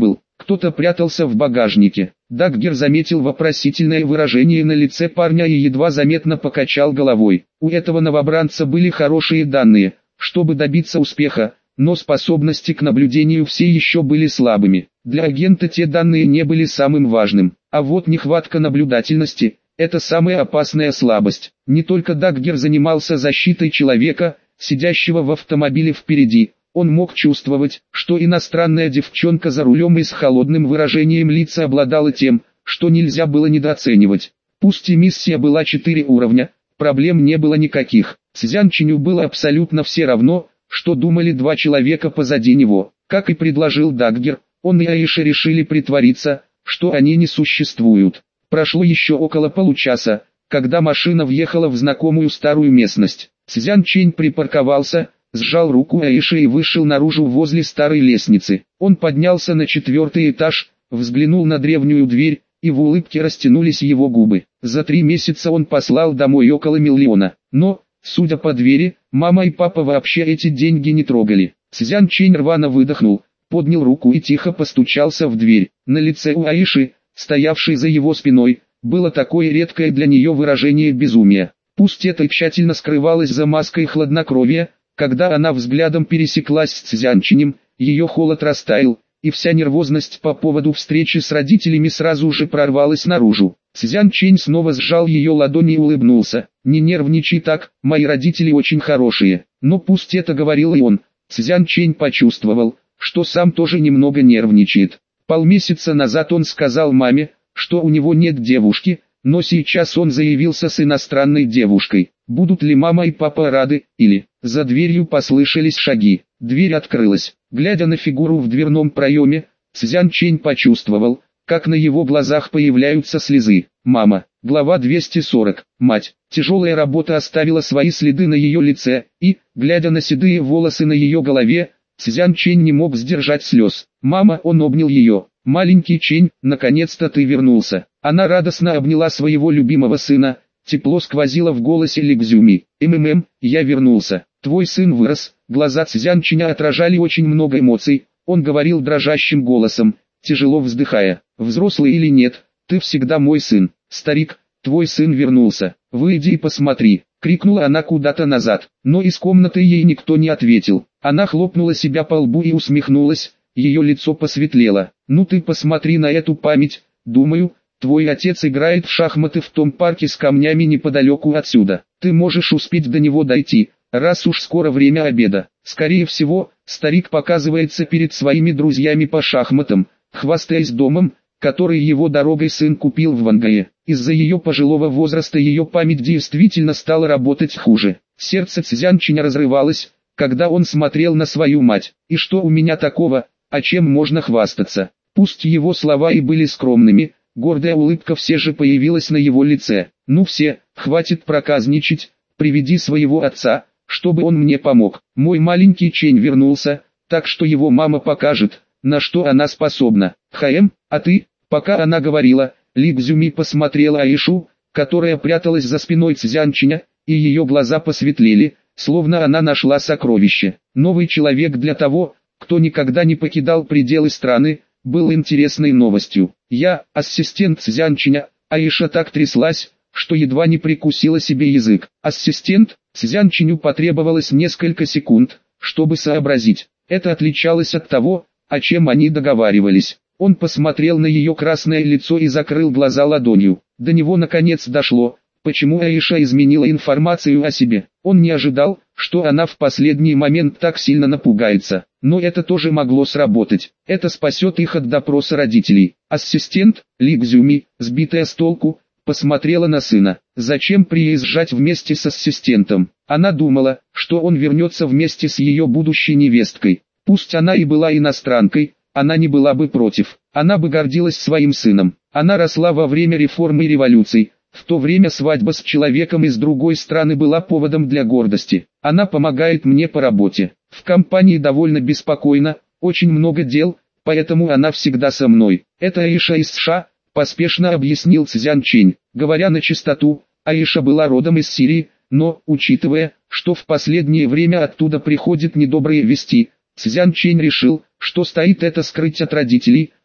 Кто-то прятался в багажнике. Даггер заметил вопросительное выражение на лице парня и едва заметно покачал головой. У этого новобранца были хорошие данные, чтобы добиться успеха, но способности к наблюдению все еще были слабыми. Для агента те данные не были самым важным, а вот нехватка наблюдательности – это самая опасная слабость. Не только Даггер занимался защитой человека, сидящего в автомобиле впереди. Он мог чувствовать, что иностранная девчонка за рулем и с холодным выражением лица обладала тем, что нельзя было недооценивать. Пусть и миссия была четыре уровня, проблем не было никаких. Цзян Чиню было абсолютно все равно, что думали два человека позади него. Как и предложил Даггер, он и Аиша решили притвориться, что они не существуют. Прошло еще около получаса, когда машина въехала в знакомую старую местность. Цзян Чинь припарковался, сжал руку Аиши и вышел наружу возле старой лестницы. Он поднялся на четвертый этаж, взглянул на древнюю дверь, и в улыбке растянулись его губы. За три месяца он послал домой около миллиона. Но, судя по двери, мама и папа вообще эти деньги не трогали. Цзян Чинь рвано выдохнул, поднял руку и тихо постучался в дверь. На лице у Аиши, стоявшей за его спиной, было такое редкое для нее выражение безумия. Пусть это тщательно скрывалось за маской хладнокровия, когда она взглядом пересеклась с Цзян Чинем, ее холод растаял, и вся нервозность по поводу встречи с родителями сразу же прорвалась наружу. Цзян Чинь снова сжал ее ладони и улыбнулся. «Не нервничай так, мои родители очень хорошие». Но пусть это говорил и он, Цзян Чинь почувствовал, что сам тоже немного нервничает. Полмесяца назад он сказал маме, что у него нет девушки, но сейчас он заявился с иностранной девушкой. Будут ли мама и папа рады, или... За дверью послышались шаги. Дверь открылась. Глядя на фигуру в дверном проеме, Цзян Чинь почувствовал, как на его глазах появляются слезы. Мама. Глава двести сорок. Мать. Тяжелая работа оставила свои следы на ее лице, и, глядя на седые волосы на ее голове, Цзян Чинь не мог сдержать слез. «Мама», он обнял ее. «Маленький Чинь, наконец-то ты вернулся». Она радостно обняла своего любимого сына. Тепло сквозило в голосе Ли Цзюми. «МММ, я вернулся. Твой сын вырос». Глаза Цзян Чиня отражали очень много эмоций. Он говорил дрожащим голосом, тяжело вздыхая. «Взрослый или нет, ты всегда мой сын. Старик, твой сын вернулся. Выйди и посмотри», — крикнула она куда-то назад. Но из комнаты ей никто не ответил. Она хлопнула себя по лбу и усмехнулась. Ее лицо посветлело. «Ну ты посмотри на эту память. Думаю, твой отец играет в шахматы в том парке с камнями неподалеку отсюда. Ты можешь успеть до него дойти, раз уж скоро время обеда». Скорее всего, старик показывается перед своими друзьями по шахматам, хвастаясь домом, который его дорогой сын купил в Вангае. Из-за ее пожилого возраста ее память действительно стала работать хуже. Сердце Цзян Чиня разрывалось, когда он смотрел на свою мать. «И что у меня такого, а чем можно хвастаться?» Пусть его слова и были скромными, гордая улыбка все же появилась на его лице. «Ну все, хватит проказничать, приведи своего отца, чтобы он мне помог». Мой маленький Чень вернулся, так что его мама покажет, на что она способна. «Хаэм, а ты?» Пока она говорила, Ли Цзюми посмотрела Аишу, которая пряталась за спиной Цзян Чиня, и ее глаза посветлели, словно она нашла сокровище. Новый человек для того, кто никогда не покидал пределы страны, был интересной новостью. «Я, ассистент Цзян Чиня». Аиша так тряслась, что едва не прикусила себе язык. «Ассистент?» Цзян Чиню потребовалось несколько секунд, чтобы сообразить. Это отличалось от того, о чем они договаривались. Он посмотрел на ее красное лицо и закрыл глаза ладонью. До него наконец дошло, почему Аиша изменила информацию о себе. Он не ожидал, что она в последний момент так сильно напугается. Но это тоже могло сработать. Это спасет их от допроса родителей. Ассистент, Ли Цзюми, сбитая с толку, посмотрела на сына. Зачем приезжать вместе с ассистентом? Она думала, что он вернется вместе с ее будущей невесткой. Пусть она и была иностранкой, она не была бы против. Она бы гордилась своим сыном. Она росла во время реформы и революций. В то время свадьба с человеком из другой страны была поводом для гордости. Она помогает мне по работе. В компании довольно беспокойно, очень много дел, поэтому она всегда со мной. Это Аиша из США, поспешно объяснил Цзян Чинь. Говоря на чистоту, Аиша была родом из Сирии, но, учитывая, что в последнее время оттуда приходят недобрые вести, Цзян Чинь решил, что стоит это скрыть от родителей,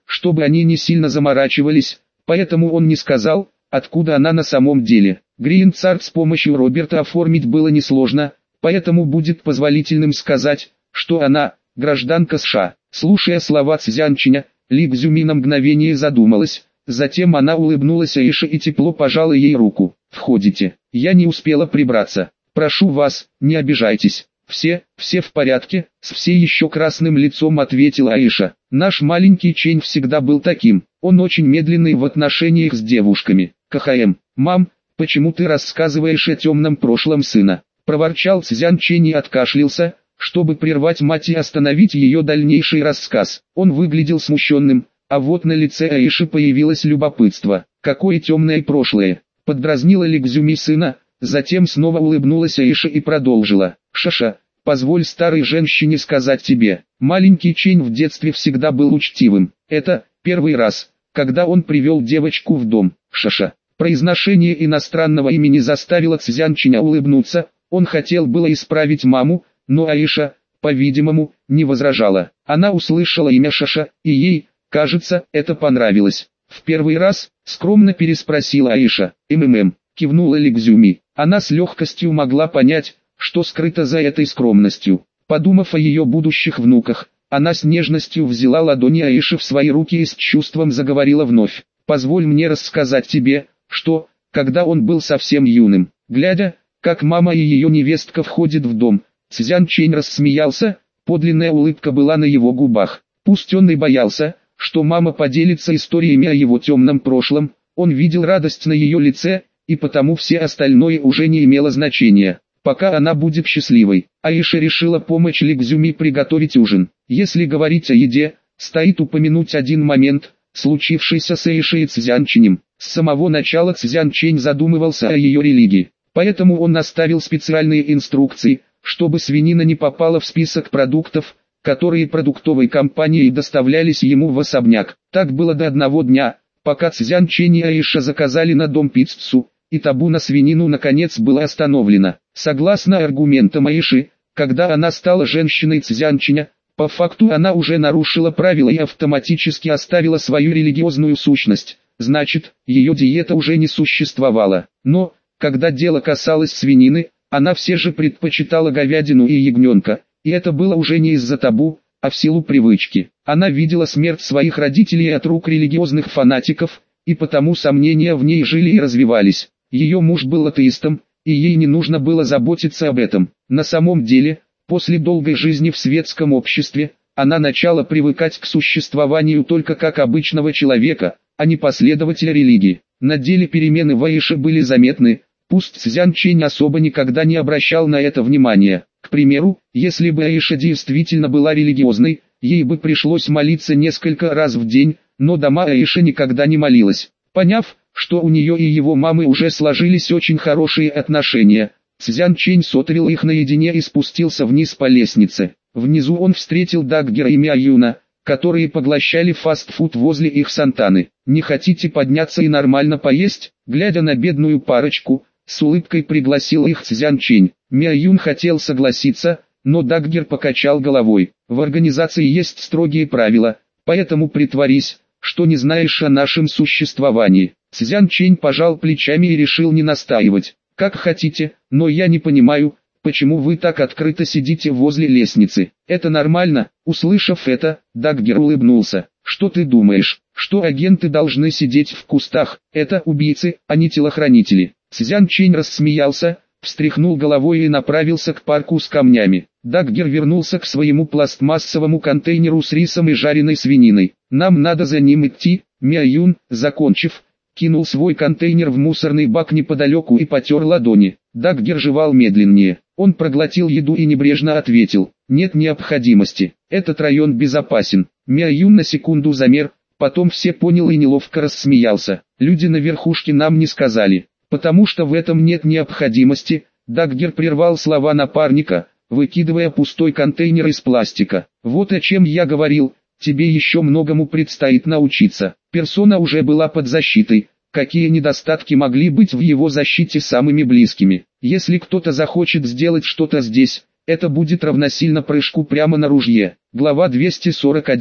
чтобы они не сильно заморачивались, поэтому он не сказал, откуда она на самом деле. Грин-Царт с помощью Роберта оформить было несложно, поэтому будет позволительным сказать, что она – гражданка США. Слушая слова Цзянчиня, Ли Цзюми на мгновение задумалась, затем она улыбнулась Аише и тепло пожала ей руку. «Входите, я не успела прибраться. Прошу вас, не обижайтесь». «Все, все в порядке», — с все еще красным лицом ответила Аиша. «Наш маленький Чень всегда был таким, он очень медленный в отношениях с девушками». «КХМ, мам, почему ты рассказываешь о темном прошлом сына?» — проворчал Цзян Чень и откашлялся, чтобы прервать мать и остановить ее дальнейший рассказ. Он выглядел смущенным, а вот на лице Аиши появилось любопытство. «Какое темное прошлое?» — поддразнила Ли Цзюми сына, затем снова улыбнулась Аиша и продолжила. «Шаша, позволь старой женщине сказать тебе, маленький Чень в детстве всегда был учтивым. Это первый раз, когда он привел девочку в дом». Шаша. Произношение иностранного имени заставило Цзянчиня улыбнуться, он хотел было исправить маму, но Аиша, по-видимому, не возражала. Она услышала имя Шаша, и ей, кажется, это понравилось. «В первый раз?» — скромно переспросила Аиша. «МММ», — кивнула Ли Цзюми. Она с легкостью могла понять, что скрыто за этой скромностью. Подумав о ее будущих внуках, она с нежностью взяла ладони Аиши в свои руки и с чувством заговорила вновь. «Позволь мне рассказать тебе, что, когда он был совсем юным, глядя, как мама и ее невестка входят в дом, Цзян Чень рассмеялся, подлинная улыбка была на его губах. Пусть он и боялся, что мама поделится историями о его темном прошлом, он видел радость на ее лице, и потому все остальное уже не имело значения. Пока она будет счастливой. Аиша решила помочь Ли Цзюми приготовить ужин. Если говорить о еде, стоит упомянуть один момент, случившийся с Аишей и Цзянчинем. С самого начала Цзянчень задумывался о ее религии, поэтому он оставил специальные инструкции, чтобы свинина не попала в список продуктов, которые продуктовой компанией доставлялись ему в особняк. Так было до одного дня, пока Цзянчень и Аиша заказали на дом пиццу, и табу на свинину наконец было остановлено. Согласно аргументам Аиши, когда она стала женщиной Цзянчиня, по факту она уже нарушила правила и автоматически оставила свою религиозную сущность, значит, ее диета уже не существовала. Но, когда дело касалось свинины, она все же предпочитала говядину и ягненка, и это было уже не из-за табу, а в силу привычки. Она видела смерть своих родителей от рук религиозных фанатиков, и потому сомнения в ней жили и развивались. Ее муж был атеистом, и ей не нужно было заботиться об этом. На самом деле, после долгой жизни в светском обществе, она начала привыкать к существованию только как обычного человека, а не последователя религии. На деле перемены в Аише были заметны, пусть Цзян Чень особо никогда не обращал на это внимания. К примеру, если бы Аиша действительно была религиозной, ей бы пришлось молиться несколько раз в день, но дома Аиша никогда не молилась. Поняв, что у нее и его мамы уже сложились очень хорошие отношения, Цзян Чень сотрил их наедине и спустился вниз по лестнице. Внизу он встретил Даггера и Мяюна, которые поглощали фастфуд возле их Сантаны. «Не хотите подняться и нормально поесть?» Глядя на бедную парочку, с улыбкой пригласил их Цзян Чень. Мяюн хотел согласиться, но Даггер покачал головой. «В организации есть строгие правила, поэтому притворись, что не знаешь о нашем существовании». Цзян Чень пожал плечами и решил не настаивать. «Как хотите, но я не понимаю, почему вы так открыто сидите возле лестницы. Это нормально?» Услышав это, Даггер улыбнулся. «Что ты думаешь, что агенты должны сидеть в кустах? Это убийцы, а не телохранители». Цзян Чень рассмеялся, встряхнул головой и направился к парку с камнями. Даггер вернулся к своему пластмассовому контейнеру с рисом и жареной свининой. «Нам надо за ним идти». Мяюн, закончив, кинул свой контейнер в мусорный бак неподалеку и потер ладони. Даггер жевал медленнее. Он проглотил еду и небрежно ответил: «Нет необходимости, этот район безопасен». Мяюн на секунду замер, потом все понял и неловко рассмеялся. «Люди на верхушке нам не сказали, потому что в этом нет необходимости». Даггер прервал слова напарника, выкидывая пустой контейнер из пластика. «Вот о чем я говорил, тебе еще многому предстоит научиться». Персона уже была под защитой. Какие недостатки могли быть в его защите самыми близкими? Если кто-то захочет сделать что-то здесь, это будет равносильно прыжку прямо на ружье. Глава двести сорок один.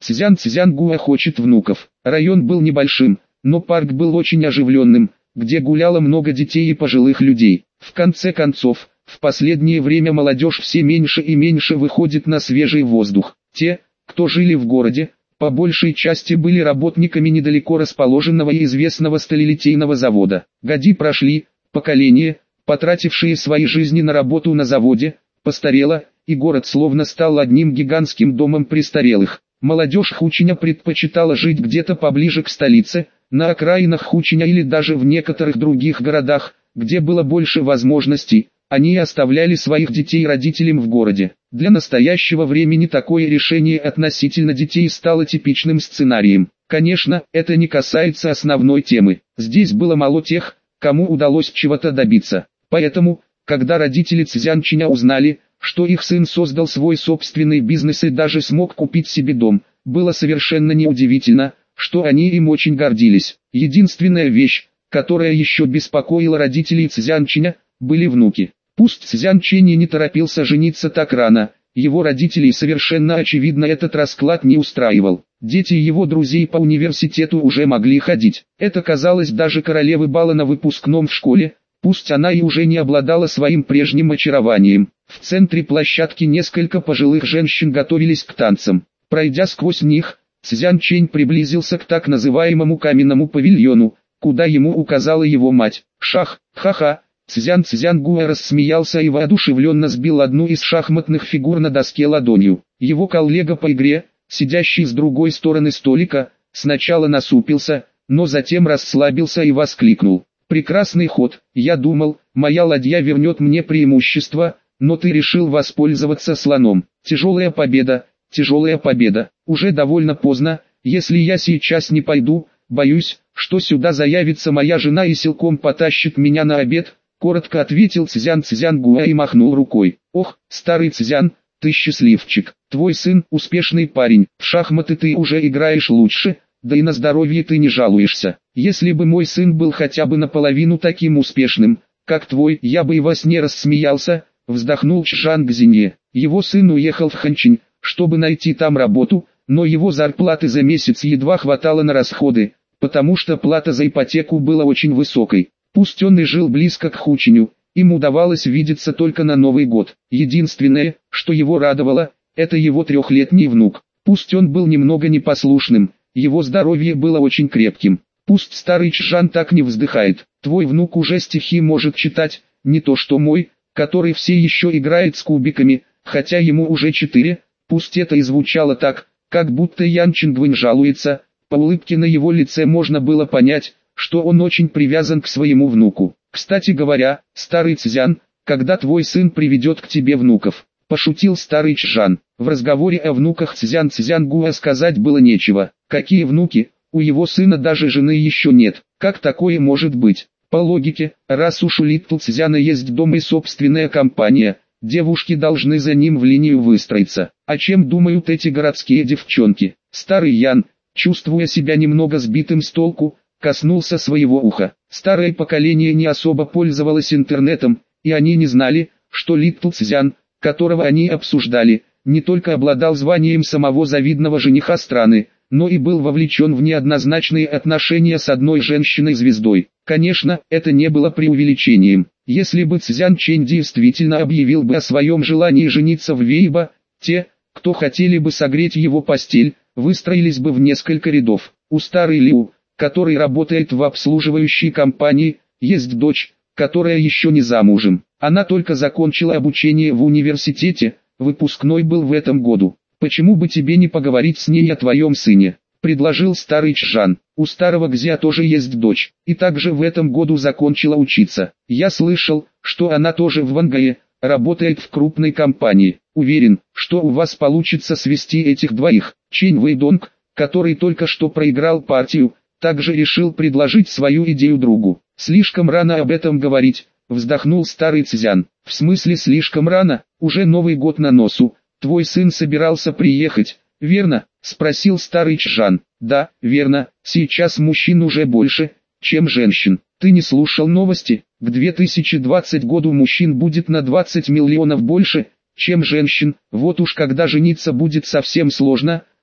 Цзян Цзянгуа хочет внуков. Район был небольшим, но парк был очень оживленным, где гуляло много детей и пожилых людей. В конце концов, в последнее время молодежь все меньше и меньше выходит на свежий воздух. Те, кто жили в городе, по большей части были работниками недалеко расположенного и известного сталелитейного завода. Годы прошли, поколения, потратившие свои жизни на работу на заводе, постарело, и город словно стал одним гигантским домом престарелых. Молодежь Хучиня предпочитала жить где-то поближе к столице, на окраинах Хучиня или даже в некоторых других городах, где было больше возможностей. Они оставляли своих детей родителям в городе. Для настоящего времени такое решение относительно детей стало типичным сценарием. Конечно, это не касается основной темы. Здесь было мало тех, кому удалось чего-то добиться. Поэтому, когда родители Цзянчиня узнали, что их сын создал свой собственный бизнес и даже смог купить себе дом, было совершенно неудивительно, что они им очень гордились. Единственная вещь, которая еще беспокоила родителей Цзянчиня, были внуки. Пусть Цзянчень не торопился жениться так рано, его родителей совершенно очевидно этот расклад не устраивал. Дети его друзей по университету уже могли ходить. Это казалось даже королеве бала на выпускном в школе, пусть она и уже не обладала своим прежним очарованием. В центре площадки несколько пожилых женщин готовились к танцам. Пройдя сквозь них, Цзянчень приблизился к так называемому каменному павильону, куда ему указала его мать. Шах, ха-ха. Цзян Цзянгуа рассмеялся и воодушевленно сбил одну из шахматных фигур на доске ладонью. Его коллега по игре, сидящий с другой стороны столика, сначала насупился, но затем расслабился и воскликнул. «Прекрасный ход, я думал, моя ладья вернет мне преимущество, но ты решил воспользоваться слоном. Тяжелая победа, тяжелая победа. Уже довольно поздно, если я сейчас не пойду, боюсь, что сюда заявится моя жена и силком потащит меня на обед». Коротко ответил Цзян Цзянгуа и махнул рукой. «Ох, старый Цзян, ты счастливчик. Твой сын успешный парень. В шахматы ты уже играешь лучше, да и на здоровье ты не жалуешься. Если бы мой сын был хотя бы наполовину таким успешным, как твой, я бы и во сне рассмеялся», вздохнул Чжан Гзинье. Его сын уехал в Ханчинь, чтобы найти там работу, но его зарплаты за месяц едва хватало на расходы, потому что плата за ипотеку была очень высокой. Пусть он и жил близко к Хучиню, им удавалось видеться только на Новый год. Единственное, что его радовало, это его трехлетний внук. Пусть он был немного непослушным, его здоровье было очень крепким. Пусть старый Чжан так не вздыхает, твой внук уже стихи может читать, не то что мой, который все еще играет с кубиками, хотя ему уже четыре. Пусть это и звучало так, как будто Ян Чингвэнь жалуется, по улыбке на его лице можно было понять, что он очень привязан к своему внуку. «Кстати говоря, старый Цзян, когда твой сын приведет к тебе внуков?» – пошутил старый Чжан. В разговоре о внуках Цзян Цзянгуа сказать было нечего. Какие внуки? У его сына даже жены еще нет. Как такое может быть? По логике, раз уж у Литл Цзяна есть дом и собственная компания, девушки должны за ним в линию выстроиться. О чем думают эти городские девчонки? Старый Ян, чувствуя себя немного сбитым с толку, коснулся своего уха. Старое поколение не особо пользовалось интернетом, и они не знали, что Литл Цзян, которого они обсуждали, не только обладал званием самого завидного жениха страны, но и был вовлечен в неоднозначные отношения с одной женщиной-звездой. Конечно, это не было преувеличением. Если бы Цзян Чэнь действительно объявил бы о своем желании жениться в Вейбо, те, кто хотели бы согреть его постель, выстроились бы в несколько рядов. У старой Лиу, который работает в обслуживающей компании, есть дочь, которая еще не замужем. Она только закончила обучение в университете, выпускной был в этом году. «Почему бы тебе не поговорить с ней о твоем сыне?» – предложил старый Чжан. «У старого Гзя тоже есть дочь, и также в этом году закончила учиться. Я слышал, что она тоже в Вангае, работает в крупной компании. Уверен, что у вас получится свести этих двоих». Чэнь Вэйдонг, который только что проиграл партию, также решил предложить свою идею другу. «Слишком рано об этом говорить», — вздохнул старый Цзян. «В смысле слишком рано? Уже Новый год на носу. Твой сын собирался приехать, верно?» — спросил старый Чжан. «Да, верно. Сейчас мужчин уже больше, чем женщин. Ты не слушал новости? К две тысячи двадцатому году мужчин будет на двадцать миллионов больше, чем женщин. Вот уж когда жениться будет совсем сложно,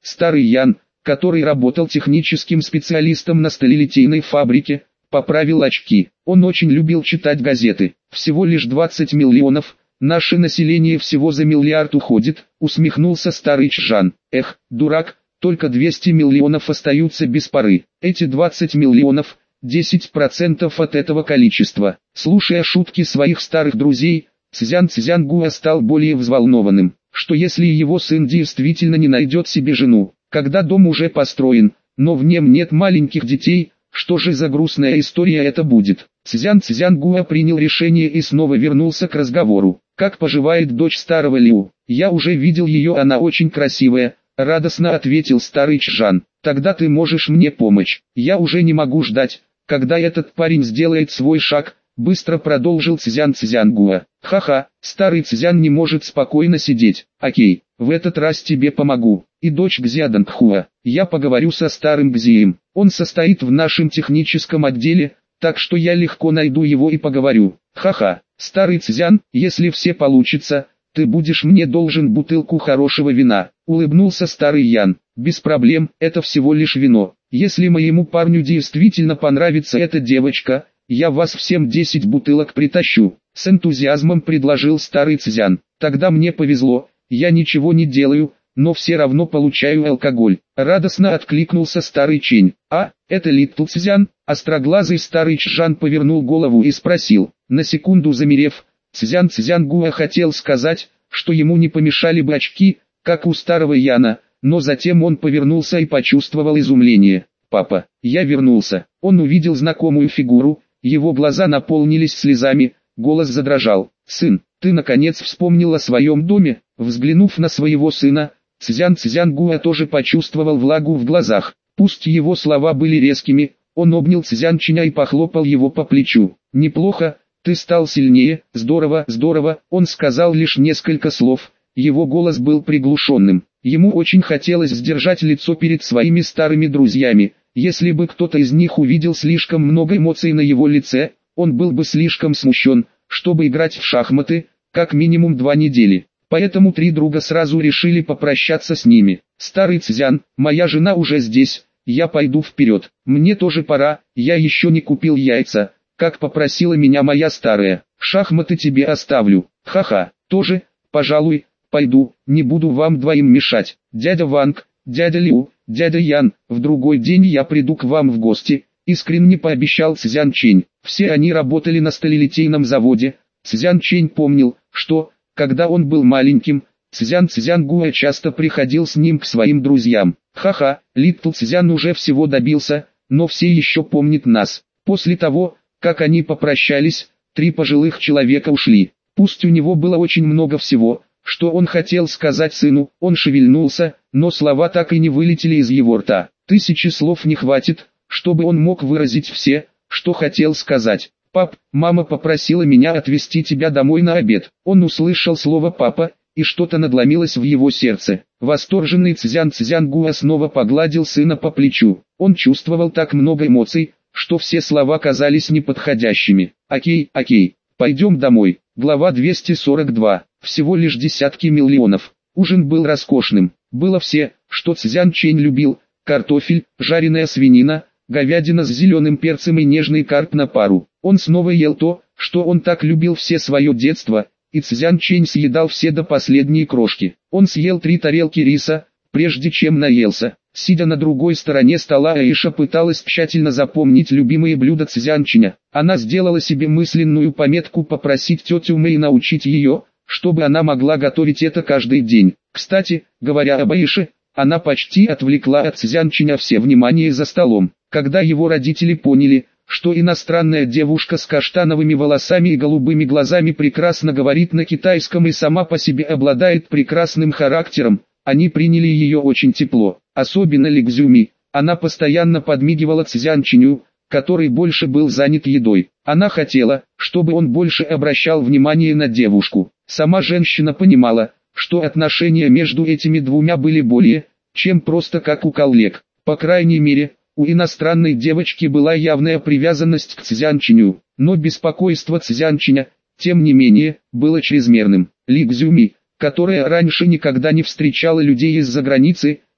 Старый Ян, который работал техническим специалистом на сталелитейной фабрике, поправил очки. Он очень любил читать газеты. Всего лишь двадцать миллионов, наше население всего за миллиард уходит, усмехнулся старый Чжан. Эх, дурак, только двести миллионов остаются без пары. Эти двадцать миллионов, десять процентов от этого количества. Слушая шутки своих старых друзей, Цзян Цзянгуа стал более взволнованным. Что если его сын действительно не найдет себе жену, когда дом уже построен, но в нем нет маленьких детей, что же за грустная история это будет? Цзян Цзянгуа принял решение и снова вернулся к разговору. Как поживает дочь старого Лю? Я уже видел ее, она очень красивая, радостно ответил старый Чжан. Тогда ты можешь мне помочь. Я уже не могу ждать, когда этот парень сделает свой шаг, быстро продолжил Цзян Цзянгуа. Ха-ха, старый Цзян не может спокойно сидеть. Окей, в этот раз тебе помогу. И дочь Гзядангхуа. Я поговорю со старым Гзием. Он состоит в нашем техническом отделе, так что я легко найду его и поговорю. Ха-ха, старый Цзян, если все получится, ты будешь мне должен бутылку хорошего вина. Улыбнулся старый Ян. Без проблем, это всего лишь вино. Если моему парню действительно понравится эта девочка, я вас всем десять бутылок притащу. С энтузиазмом предложил старый Цзян. Тогда мне повезло, я ничего не делаю, но все равно получаю алкоголь. Радостно откликнулся старый Чень. А, это Литл Цзян? Остроглазый старый Чжан повернул голову и спросил. На секунду замерев, Цзян Цзянгуа хотел сказать, что ему не помешали бы очки, как у старого Яна, но затем он повернулся и почувствовал изумление. Папа, я вернулся. Он увидел знакомую фигуру, его глаза наполнились слезами, голос задрожал. Сын, ты наконец вспомнил о своем доме? Взглянув на своего сына, Цзян Цзянгуа тоже почувствовал влагу в глазах. Пусть его слова были резкими, он обнял Цзян Чиня и похлопал его по плечу. Неплохо, ты стал сильнее, здорово, здорово. Он сказал лишь несколько слов, его голос был приглушенным. Ему очень хотелось сдержать лицо перед своими старыми друзьями. Если бы кто-то из них увидел слишком много эмоций на его лице, он был бы слишком смущен, чтобы играть в шахматы, как минимум два недели. Поэтому три друга сразу решили попрощаться с ними. Старый Цзян, моя жена уже здесь, я пойду вперед. Мне тоже пора, я еще не купил яйца, как попросила меня моя старая. Шахматы тебе оставлю. Ха-ха, тоже, пожалуй, пойду, не буду вам двоим мешать. Дядя Ванг, дядя Лю, дядя Ян, в другой день я приду к вам в гости, искренне пообещал Цзян Чень. Все они работали на сталелитейном заводе. Цзян Чень помнил, что, когда он был маленьким, Цзян Цзянгуа часто приходил с ним к своим друзьям. Ха-ха, Литл Цзян уже всего добился, но все еще помнят нас. После того, как они попрощались, три пожилых человека ушли. Пусть у него было очень много всего, что он хотел сказать сыну, он шевельнулся, но слова так и не вылетели из его рта. Тысячи слов не хватит, чтобы он мог выразить все, что хотел сказать. «Пап, мама попросила меня отвезти тебя домой на обед». Он услышал слово «папа», и что-то надломилось в его сердце. Восторженный Цзян Цзянгуа снова погладил сына по плечу. Он чувствовал так много эмоций, что все слова казались неподходящими. «Окей, окей, пойдем домой». Глава двести сорок два. Всего лишь десятки миллионов. Ужин был роскошным. Было все, что Цзян Чень любил: картофель, жареная свинина, говядина с зеленым перцем и нежный карп на пару. Он снова ел то, что он так любил все свое детство, и Цзян Чень съедал все до последней крошки. Он съел три тарелки риса, прежде чем наелся. Сидя на другой стороне стола, Аиша пыталась тщательно запомнить любимые блюда Цзян Чиня. Она сделала себе мысленную пометку попросить тетю Мэй научить ее, чтобы она могла готовить это каждый день. Кстати, говоря об Аише, она почти отвлекла от Цзян Чиня все внимание за столом. Когда его родители поняли, что иностранная девушка с каштановыми волосами и голубыми глазами прекрасно говорит на китайском и сама по себе обладает прекрасным характером, они приняли ее очень тепло. Особенно Ли Цзюми, она постоянно подмигивала Цзян Чиню, который больше был занят едой. Она хотела, чтобы он больше обращал внимание на девушку. Сама женщина понимала, что отношения между этими двумя были более, чем просто как у коллег. По крайней мере, у иностранной девочки была явная привязанность к Цзян Чиню, но беспокойство Цзян Чиня, тем не менее, было чрезмерным. Ли Цзюми, которая раньше никогда не встречала людей из-за границы,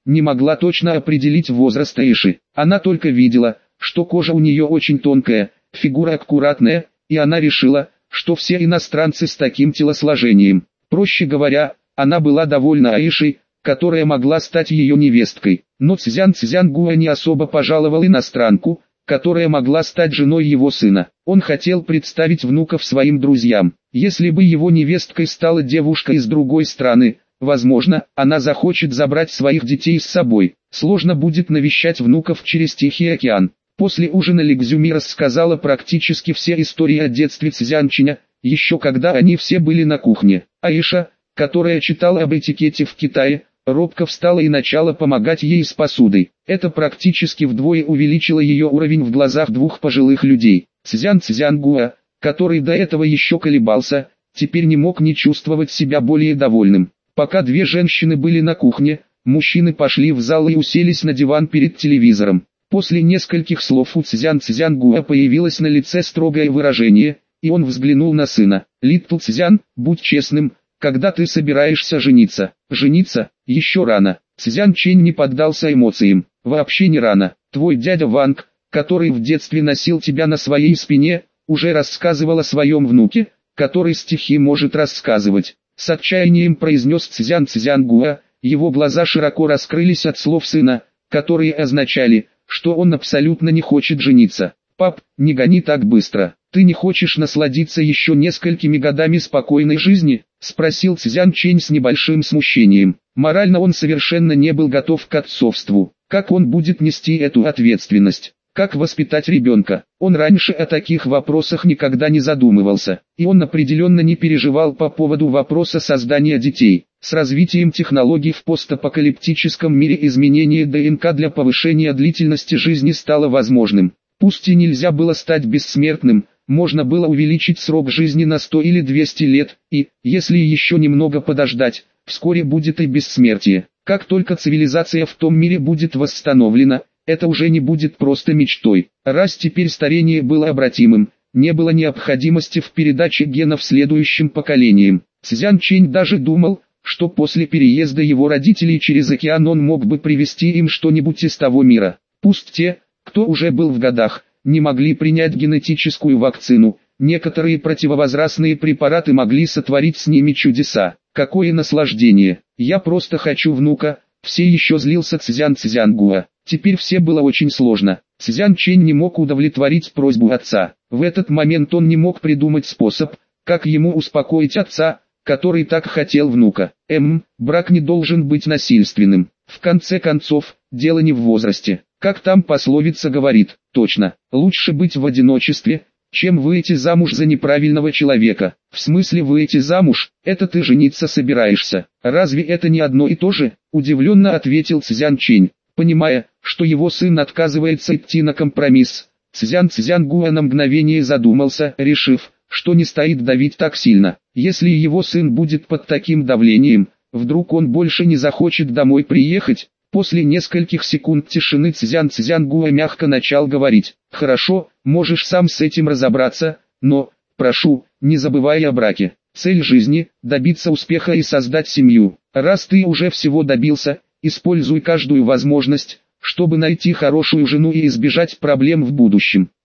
не могла точно определить возраст Аиши. Она только видела, что кожа у нее очень тонкая, фигура аккуратная, и она решила, что все иностранцы с таким телосложением. Проще говоря, она была довольна Аишей, которая могла стать ее невесткой. Но Цзян Цзянгуа не особо пожаловал иностранку, которая могла стать женой его сына. Он хотел представить внуков своим друзьям. Если бы его невесткой стала девушка из другой страны, возможно, она захочет забрать своих детей с собой. Сложно будет навещать внуков через Тихий океан. После ужина Ли Цзюми рассказала практически все истории о детстве Цзянчиня, еще когда они все были на кухне. Аиша, которая читала об этикете в Китае, робко встала и начала помогать ей с посудой. Это практически вдвое увеличило ее уровень в глазах двух пожилых людей. Цзян Цзянгуа, который до этого еще колебался, теперь не мог не чувствовать себя более довольным. Пока две женщины были на кухне, мужчины пошли в зал и уселись на диван перед телевизором. После нескольких слов у Цзян Цзянгуа появилось на лице строгое выражение, и он взглянул на сына. «Литл Цзян, будь честным, когда ты собираешься жениться?» «Жениться? Еще рано». Цзян Чэнь не поддался эмоциям. «Вообще не рано. Твой дядя Ванг, который в детстве носил тебя на своей спине, уже рассказывал о своем внуке, который стихи может рассказывать». С отчаянием произнес Цзян Цзянгуа, его глаза широко раскрылись от слов сына, которые означали, что он абсолютно не хочет жениться. «Пап, не гони так быстро. Ты не хочешь насладиться еще несколькими годами спокойной жизни?» — спросил Цзян Чэнь с небольшим смущением. Морально он совершенно не был готов к отцовству. Как он будет нести эту ответственность? Как воспитать ребенка? Он раньше о таких вопросах никогда не задумывался, и он определенно не переживал по поводу вопроса создания детей. С развитием технологий в постапокалиптическом мире изменение ДНК для повышения длительности жизни стало возможным. Пусть и нельзя было стать бессмертным, можно было увеличить срок жизни на сто или двести лет, и, если еще немного подождать, вскоре будет и бессмертие. Как только цивилизация в том мире будет восстановлена, это уже не будет просто мечтой. Раз теперь старение было обратимым, не было необходимости в передаче генов следующим поколениям. Цзян Чэнь даже думал, что после переезда его родителей через океан он мог бы привезти им что-нибудь из того мира. Пусть те, кто уже был в годах, не могли принять генетическую вакцину, некоторые противовозрастные препараты могли сотворить с ними чудеса. Какое наслаждение! Я просто хочу внука, все еще злился Цзян Цзянгуа. Теперь все было очень сложно. Цзян Чэнь не мог удовлетворить просьбу отца. В этот момент он не мог придумать способ, как ему успокоить отца, который так хотел внука. Эм, брак не должен быть насильственным. В конце концов, дело не в возрасте. Как там пословица говорит, точно, лучше быть в одиночестве, чем выйти замуж за неправильного человека. В смысле выйти замуж, это ты жениться собираешься. Разве это не одно и то же? Удивленно ответил Цзян Чэнь, понимая, что его сын отказывается идти на компромисс. Цзян Цзянгуа на мгновение задумался, решив, что не стоит давить так сильно. Если его сын будет под таким давлением, вдруг он больше не захочет домой приехать. После нескольких секунд тишины Цзян Цзянгуа мягко начал говорить: «Хорошо, можешь сам с этим разобраться, но, прошу, не забывай о браке. Цель жизни – добиться успеха и создать семью. Раз ты уже всего добился, используй каждую возможность, чтобы найти хорошую жену и избежать проблем в будущем».